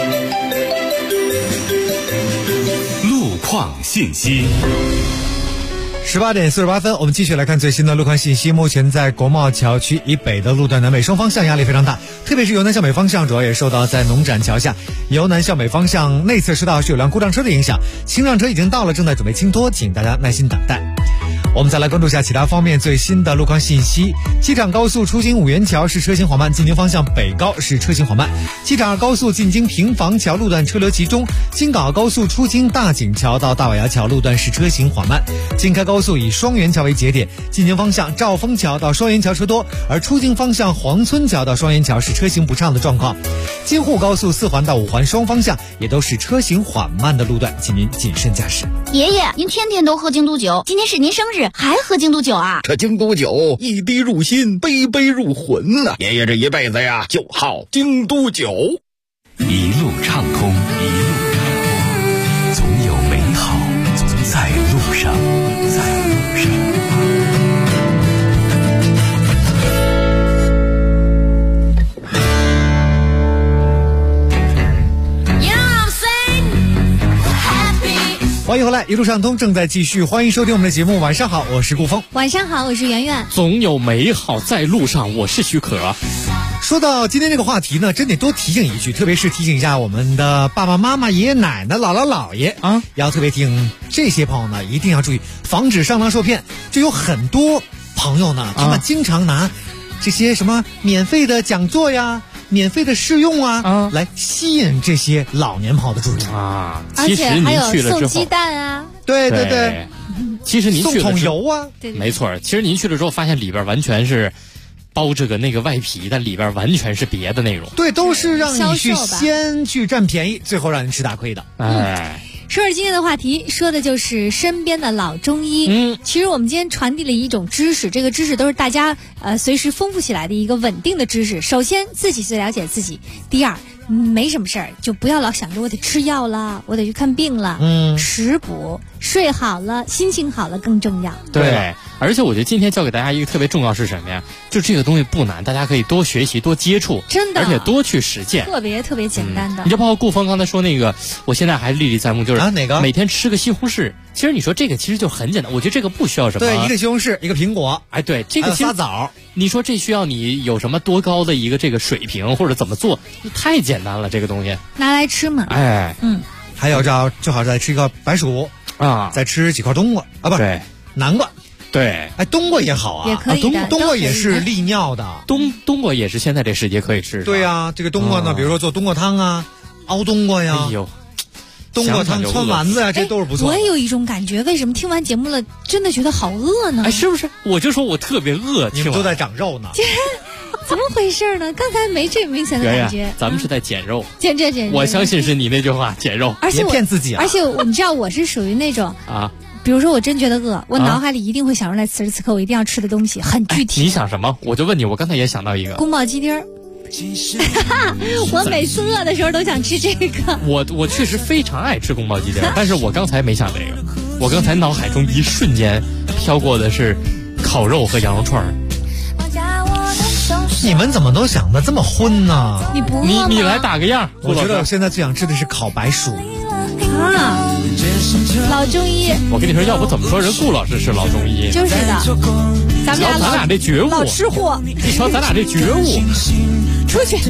路况信息。 18点48分，我们继续来看最新的路况信息。目前在国贸桥区以北的路段南北双方向压力非常大，特别是由南向北方向，主要也受到在农展桥下由南向北方向内侧车道是有辆故障车的影响，清障车已经到了，正在准备清脱，请大家耐心等待。我们再来关注一下其他方面最新的路况信息。机场高速出京五元桥是车型缓慢，进京方向北高是车型缓慢。机场高速进京平房桥路段车流集中，京港澳高速出京大井桥到大瓦窑桥路段是车型缓慢。京开高速以双元桥为节点，进京方向兆丰桥到双元桥车多，而出京方向黄村桥到双元桥是车行不畅的状况。京沪高速4环到5环双方向也都是车行缓慢的路段，请您谨慎驾驶。 爷爷，您天天都喝京都酒，今天是您生日还喝京都酒啊？ 这京都酒一滴入心，杯杯入魂呐！爷爷这一辈子呀，就好京都酒。 一路畅通，一路畅通，总有美好总在路上，在路上。 欢迎回来，一路畅通正在继续，欢迎收听我们的节目。晚上好，我是顾峰。 晚上好，我是圆圆。 总有美好在路上，我是许可。 说到今天这个话题呢，真得多提醒一句，特别是提醒一下我们的爸爸妈妈、爷爷奶奶、姥姥姥爷啊，要特别提醒这些朋友呢，一定要注意，防止上当受骗。就有很多朋友呢，他们经常拿这些什么免费的讲座呀、免费的试用啊，来吸引这些老年朋友的注意啊。 而且还有送鸡蛋啊， 对对对。 其实您去了送桶油啊， 没错。其实您去了之后，发现里边完全是包着个那个外皮，但里边完全是别的内容。 对，都是让你去先去占便宜，最后让你吃大亏的。 哎。 说是今天的话题，说的就是身边的老中医。其实我们今天传递了一种知识，这个知识都是大家随时丰富起来的一个稳定的知识。首先自己最了解自己，第二没什么事儿就不要老想着我得吃药了，我得去看病了。食补，睡好了，心情好了更重要。 对，而且我觉得今天教给大家一个特别重要是什么呀？就这个东西不难，大家可以多学习、多接触， 真的， 而且多去实践， 特别特别简单的。 你就包括顾峰刚才说那个，我现在还历历在目，就是哪个？ 每天吃个西红柿， 其实你说这个其实就很简单，我觉得这个不需要什么。 对，一个西红柿，一个苹果， 哎，对，这个还有撒枣。 你说这需要你有什么多高的一个这个水平，或者怎么做？太简单了，这个东西拿来吃嘛。 哎， 还有就好再吃一个白薯啊， 再吃几块冬瓜啊，不是南瓜。 对， 哎，冬瓜也好啊， 也可以的， 冬瓜也是利尿的。 冬瓜也是现在这时节可以吃。 对呀，这个冬瓜呢，比如说做冬瓜汤啊，熬冬瓜呀。 哎呦。 冬瓜汤、汆丸子啊，这都是不错。 我也有一种感觉，为什么听完节目了，真的觉得好饿呢？ 哎，是不是？我就说我特别饿， 你们都在长肉呢。 怎么回事呢？刚才没这明显的感觉。 咱们是在减肉， 减。 我相信是你那句话，减肉。 而且别骗自己啊！ 而且你知道我是属于那种啊， 比如说我真觉得饿，我脑海里一定会想出来此时此刻我一定要吃的东西，很具体。 你想什么？我就问你，我刚才也想到一个宫保鸡丁儿。我每次饿的时候都想吃这个。 我确实非常爱吃宫保鸡丁，但是我刚才没想这个，我刚才脑海中一瞬间飘过的是烤肉和羊肉串儿。 你们怎么都想的这么荤呢？ 你不饿吗？ 你来打个样。 我觉得我现在最想吃的是烤白薯啊，老中医。 我跟你说，要不怎么说人顾老师是老中医？ 就是的，咱俩这觉悟， 老吃货。 你瞧咱俩这觉悟， 出去。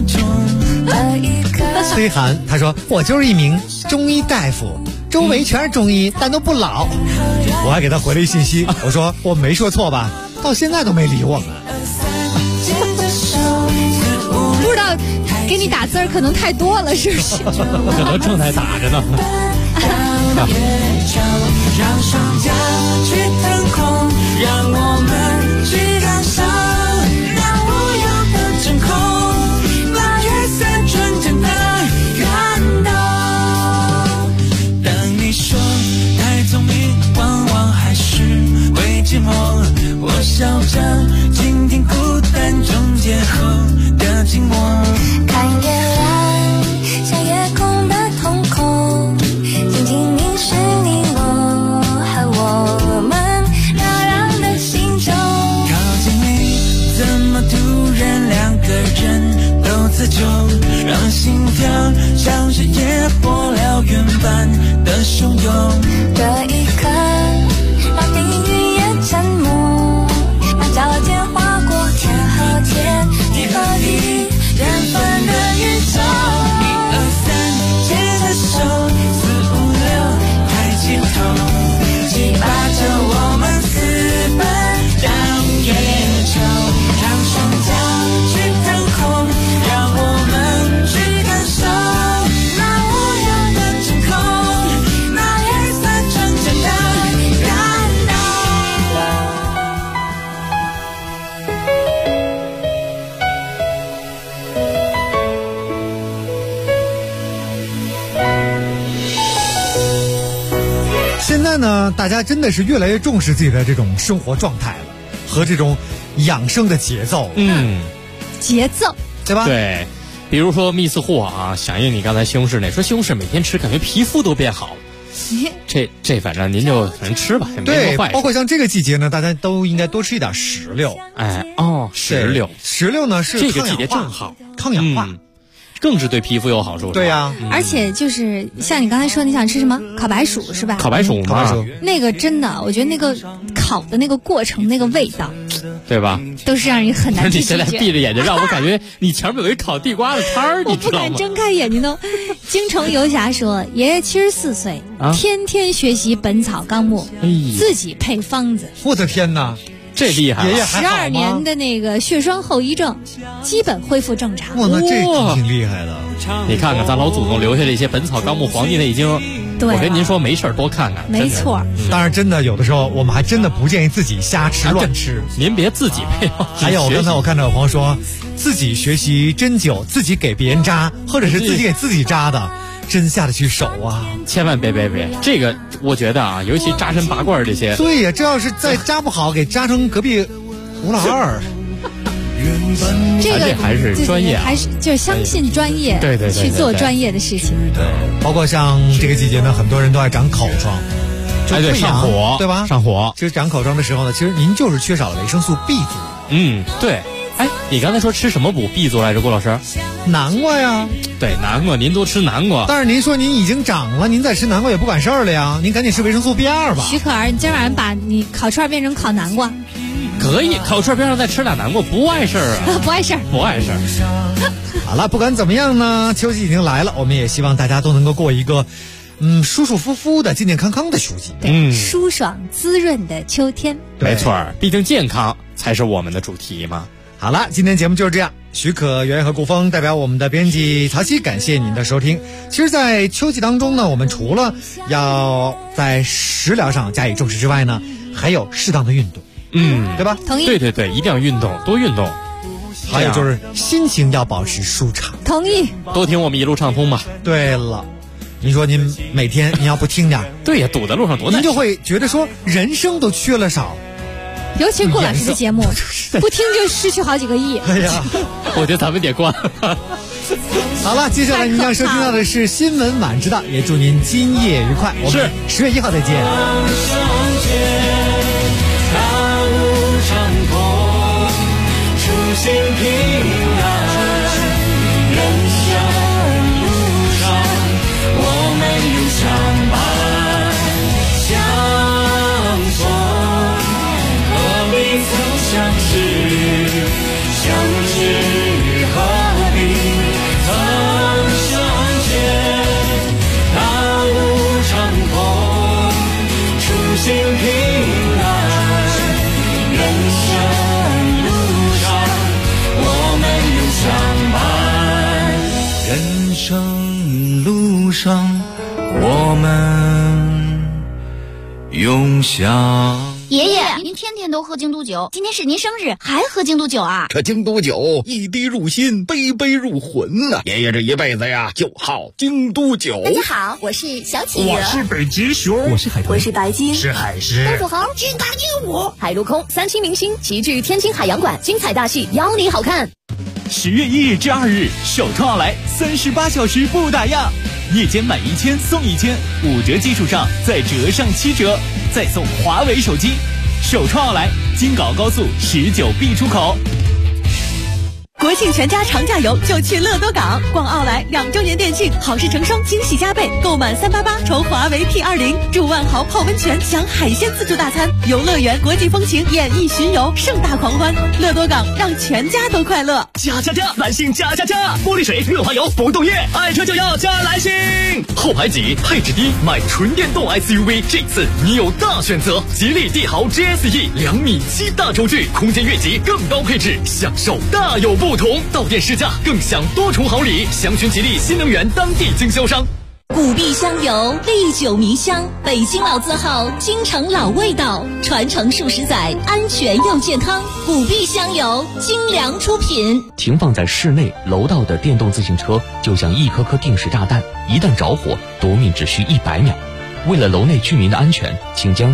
崔涵他说我就是一名中医大夫，周围全是中医，但都不老。我还给他回了一信息，我说我没说错吧？到现在都没理我们。 不知道给你打字儿可能太多了，是不是？ 可能正在打着呢。 让双脚去腾空，让我们去感受那无忧的真空，那月色纯真的感动。当你说太聪明，往往还是会寂寞。我笑着倾听孤单中结合的寂寞，看月亮像夜空的瞳孔，静静凝视你我和我们那样的心中。靠近你，怎么突然两个人都自救，让心跳像是野火燎原般的汹涌。这一刻，让命运也沉默，让脚尖划过天和天，地和地，缘分的宇宙。1、2、3，牵着手，4、5、6，抬起头，击拔着我们私奔到月球，让双脚去腾空，让我们去感受那无忧的真空，那月色纯真的感动。 现在呢，大家真的是越来越重视自己的这种生活状态了，和这种养生的节奏。 节奏， 对吧？ 对，比如说密斯户啊，响应你刚才西红柿那，说西红柿每天吃，感觉皮肤都变好。这反正您就反正吃吧，也没什么坏事。 包括像这个季节呢，大家都应该多吃一点石榴。 石榴， 石榴呢是这个季节正好抗氧化。 更是对皮肤有好处。 对呀， 而且就是像你刚才说，你想吃什么？烤白薯是吧？ 烤白薯嘛， 那个真的，我觉得那个烤的那个过程，那个味道， 对吧？ 都是让人很难去拒绝。 你现在闭着眼睛，让我感觉你前面有一烤地瓜的摊儿， 我不敢睁开眼睛都。京城游侠说，爷爷74岁，天天学习《本草纲目》，自己配方子。 我的天哪！ 这厉害了 ！12年的那个血栓后遗症，基本恢复正常。 哇，那这挺厉害的。 你看看咱老祖宗留下这些《本草纲目》《黄帝内经》，我跟您说，没事多看看。 没错。 当然，真的有的时候，我们还真的不建议自己瞎吃乱吃。 您别自己配方。 还有，刚才我看到有朋友说，自己学习针灸，自己给别人扎，或者是自己给自己扎的。真下得去手啊！ 千万别，这个我觉得啊，尤其扎针拔罐这些， 对呀，这要是再扎不好，给扎成隔壁吴老二， 这个还是专业， 还是就是相信专业， 对， 去做专业的事情。 对，包括像这个季节呢，很多人都爱长口疮， 对，上火， 对吧？ 上火。 其实长口疮的时候呢，其实您就是缺少了维生素 B 族。 对。 哎，你刚才说吃什么补 B 族来着，郭老师？ 南瓜呀。 对，南瓜，您多吃南瓜。 但是您说您已经长了，您再吃南瓜也不管事儿了呀，您赶紧吃维生素 B2吧。 徐可儿，你今晚上把你烤串变成烤南瓜。 可以，烤串边上再吃俩南瓜，不碍事儿啊。 不碍事儿， 不碍事儿。 好了，不管怎么样呢，秋季已经来了，我们也希望大家都能够过一个舒舒服服的、健健康康的秋季。 舒爽滋润的秋天。 没错，毕竟健康才是我们的主题嘛。 好了，今天节目就是这样。许可、圆圆和顾峰代表我们的编辑曹曦，感谢您的收听。其实，在秋季当中呢，我们除了要在食疗上加以重视之外呢，还有适当的运动，对吧？ 同意。 对，一定要运动，多运动。 还有就是心情要保持舒畅。 同意。 多听我们一路畅通吧。 对了，您说您每天您要不听点， 对呀，堵在路上多难， 您就会觉得说人生都缺了少。 尤其顾老师的节目，不听就失去好几个亿。 哎呀， 我觉得咱们得关。 好了，接下来您将收听到的是新闻晚知道，也祝您今夜愉快。我们10月1号再见。 心平安，人生路上，我们有相伴相逢，何必曾相识，相知何必曾相见，大路长空，初心平安，人生人生路上，我们永相。 爷爷，您天天都喝京都酒，今天是您生日，还喝京都酒啊？ 这京都酒一滴入心，杯杯入魂呐！爷爷这一辈子呀，就好京都酒。 大家好，我是小企鹅， 我是北极熊， 我是海豚，我是白鲸， 是海狮， 东土猴，金刚鹦鹉，海陆空3栖明星齐聚天津海洋馆，精彩大戏邀你好看。 10月1日至2日，首创奥莱38小时不打烊，夜间满1000送1000，5折基础上再折上7折，再送华为手机。首创奥莱，京港高速19B 出口。 国庆全家长假游就去乐多港，逛奥莱2周年店庆，好事成双，惊喜加倍，购满388抽华为 P20，住万豪泡温泉，享海鲜自助大餐，游乐园国际风情演艺巡游，盛大狂欢。乐多港让全家都快乐。 加！蓝星加！玻璃水、润滑油、不动液，爱车就要加蓝星。后排挤，配置低，买纯电动 SUV， 这次你有大选择。吉利帝豪 GSE 2.7米大轴距，空间越级，更高配置，享受大有不同。到店试驾，更享多重好礼。详询吉利新能源当地经销商。 古碧香油，历久弥香，北京老字号，京城老味道，传承数十载，安全又健康。古碧香油，精良出品。 停放在室内楼道的电动自行车就像一颗颗定时炸弹，一旦着火，夺命只需100秒。为了楼内居民的安全，请将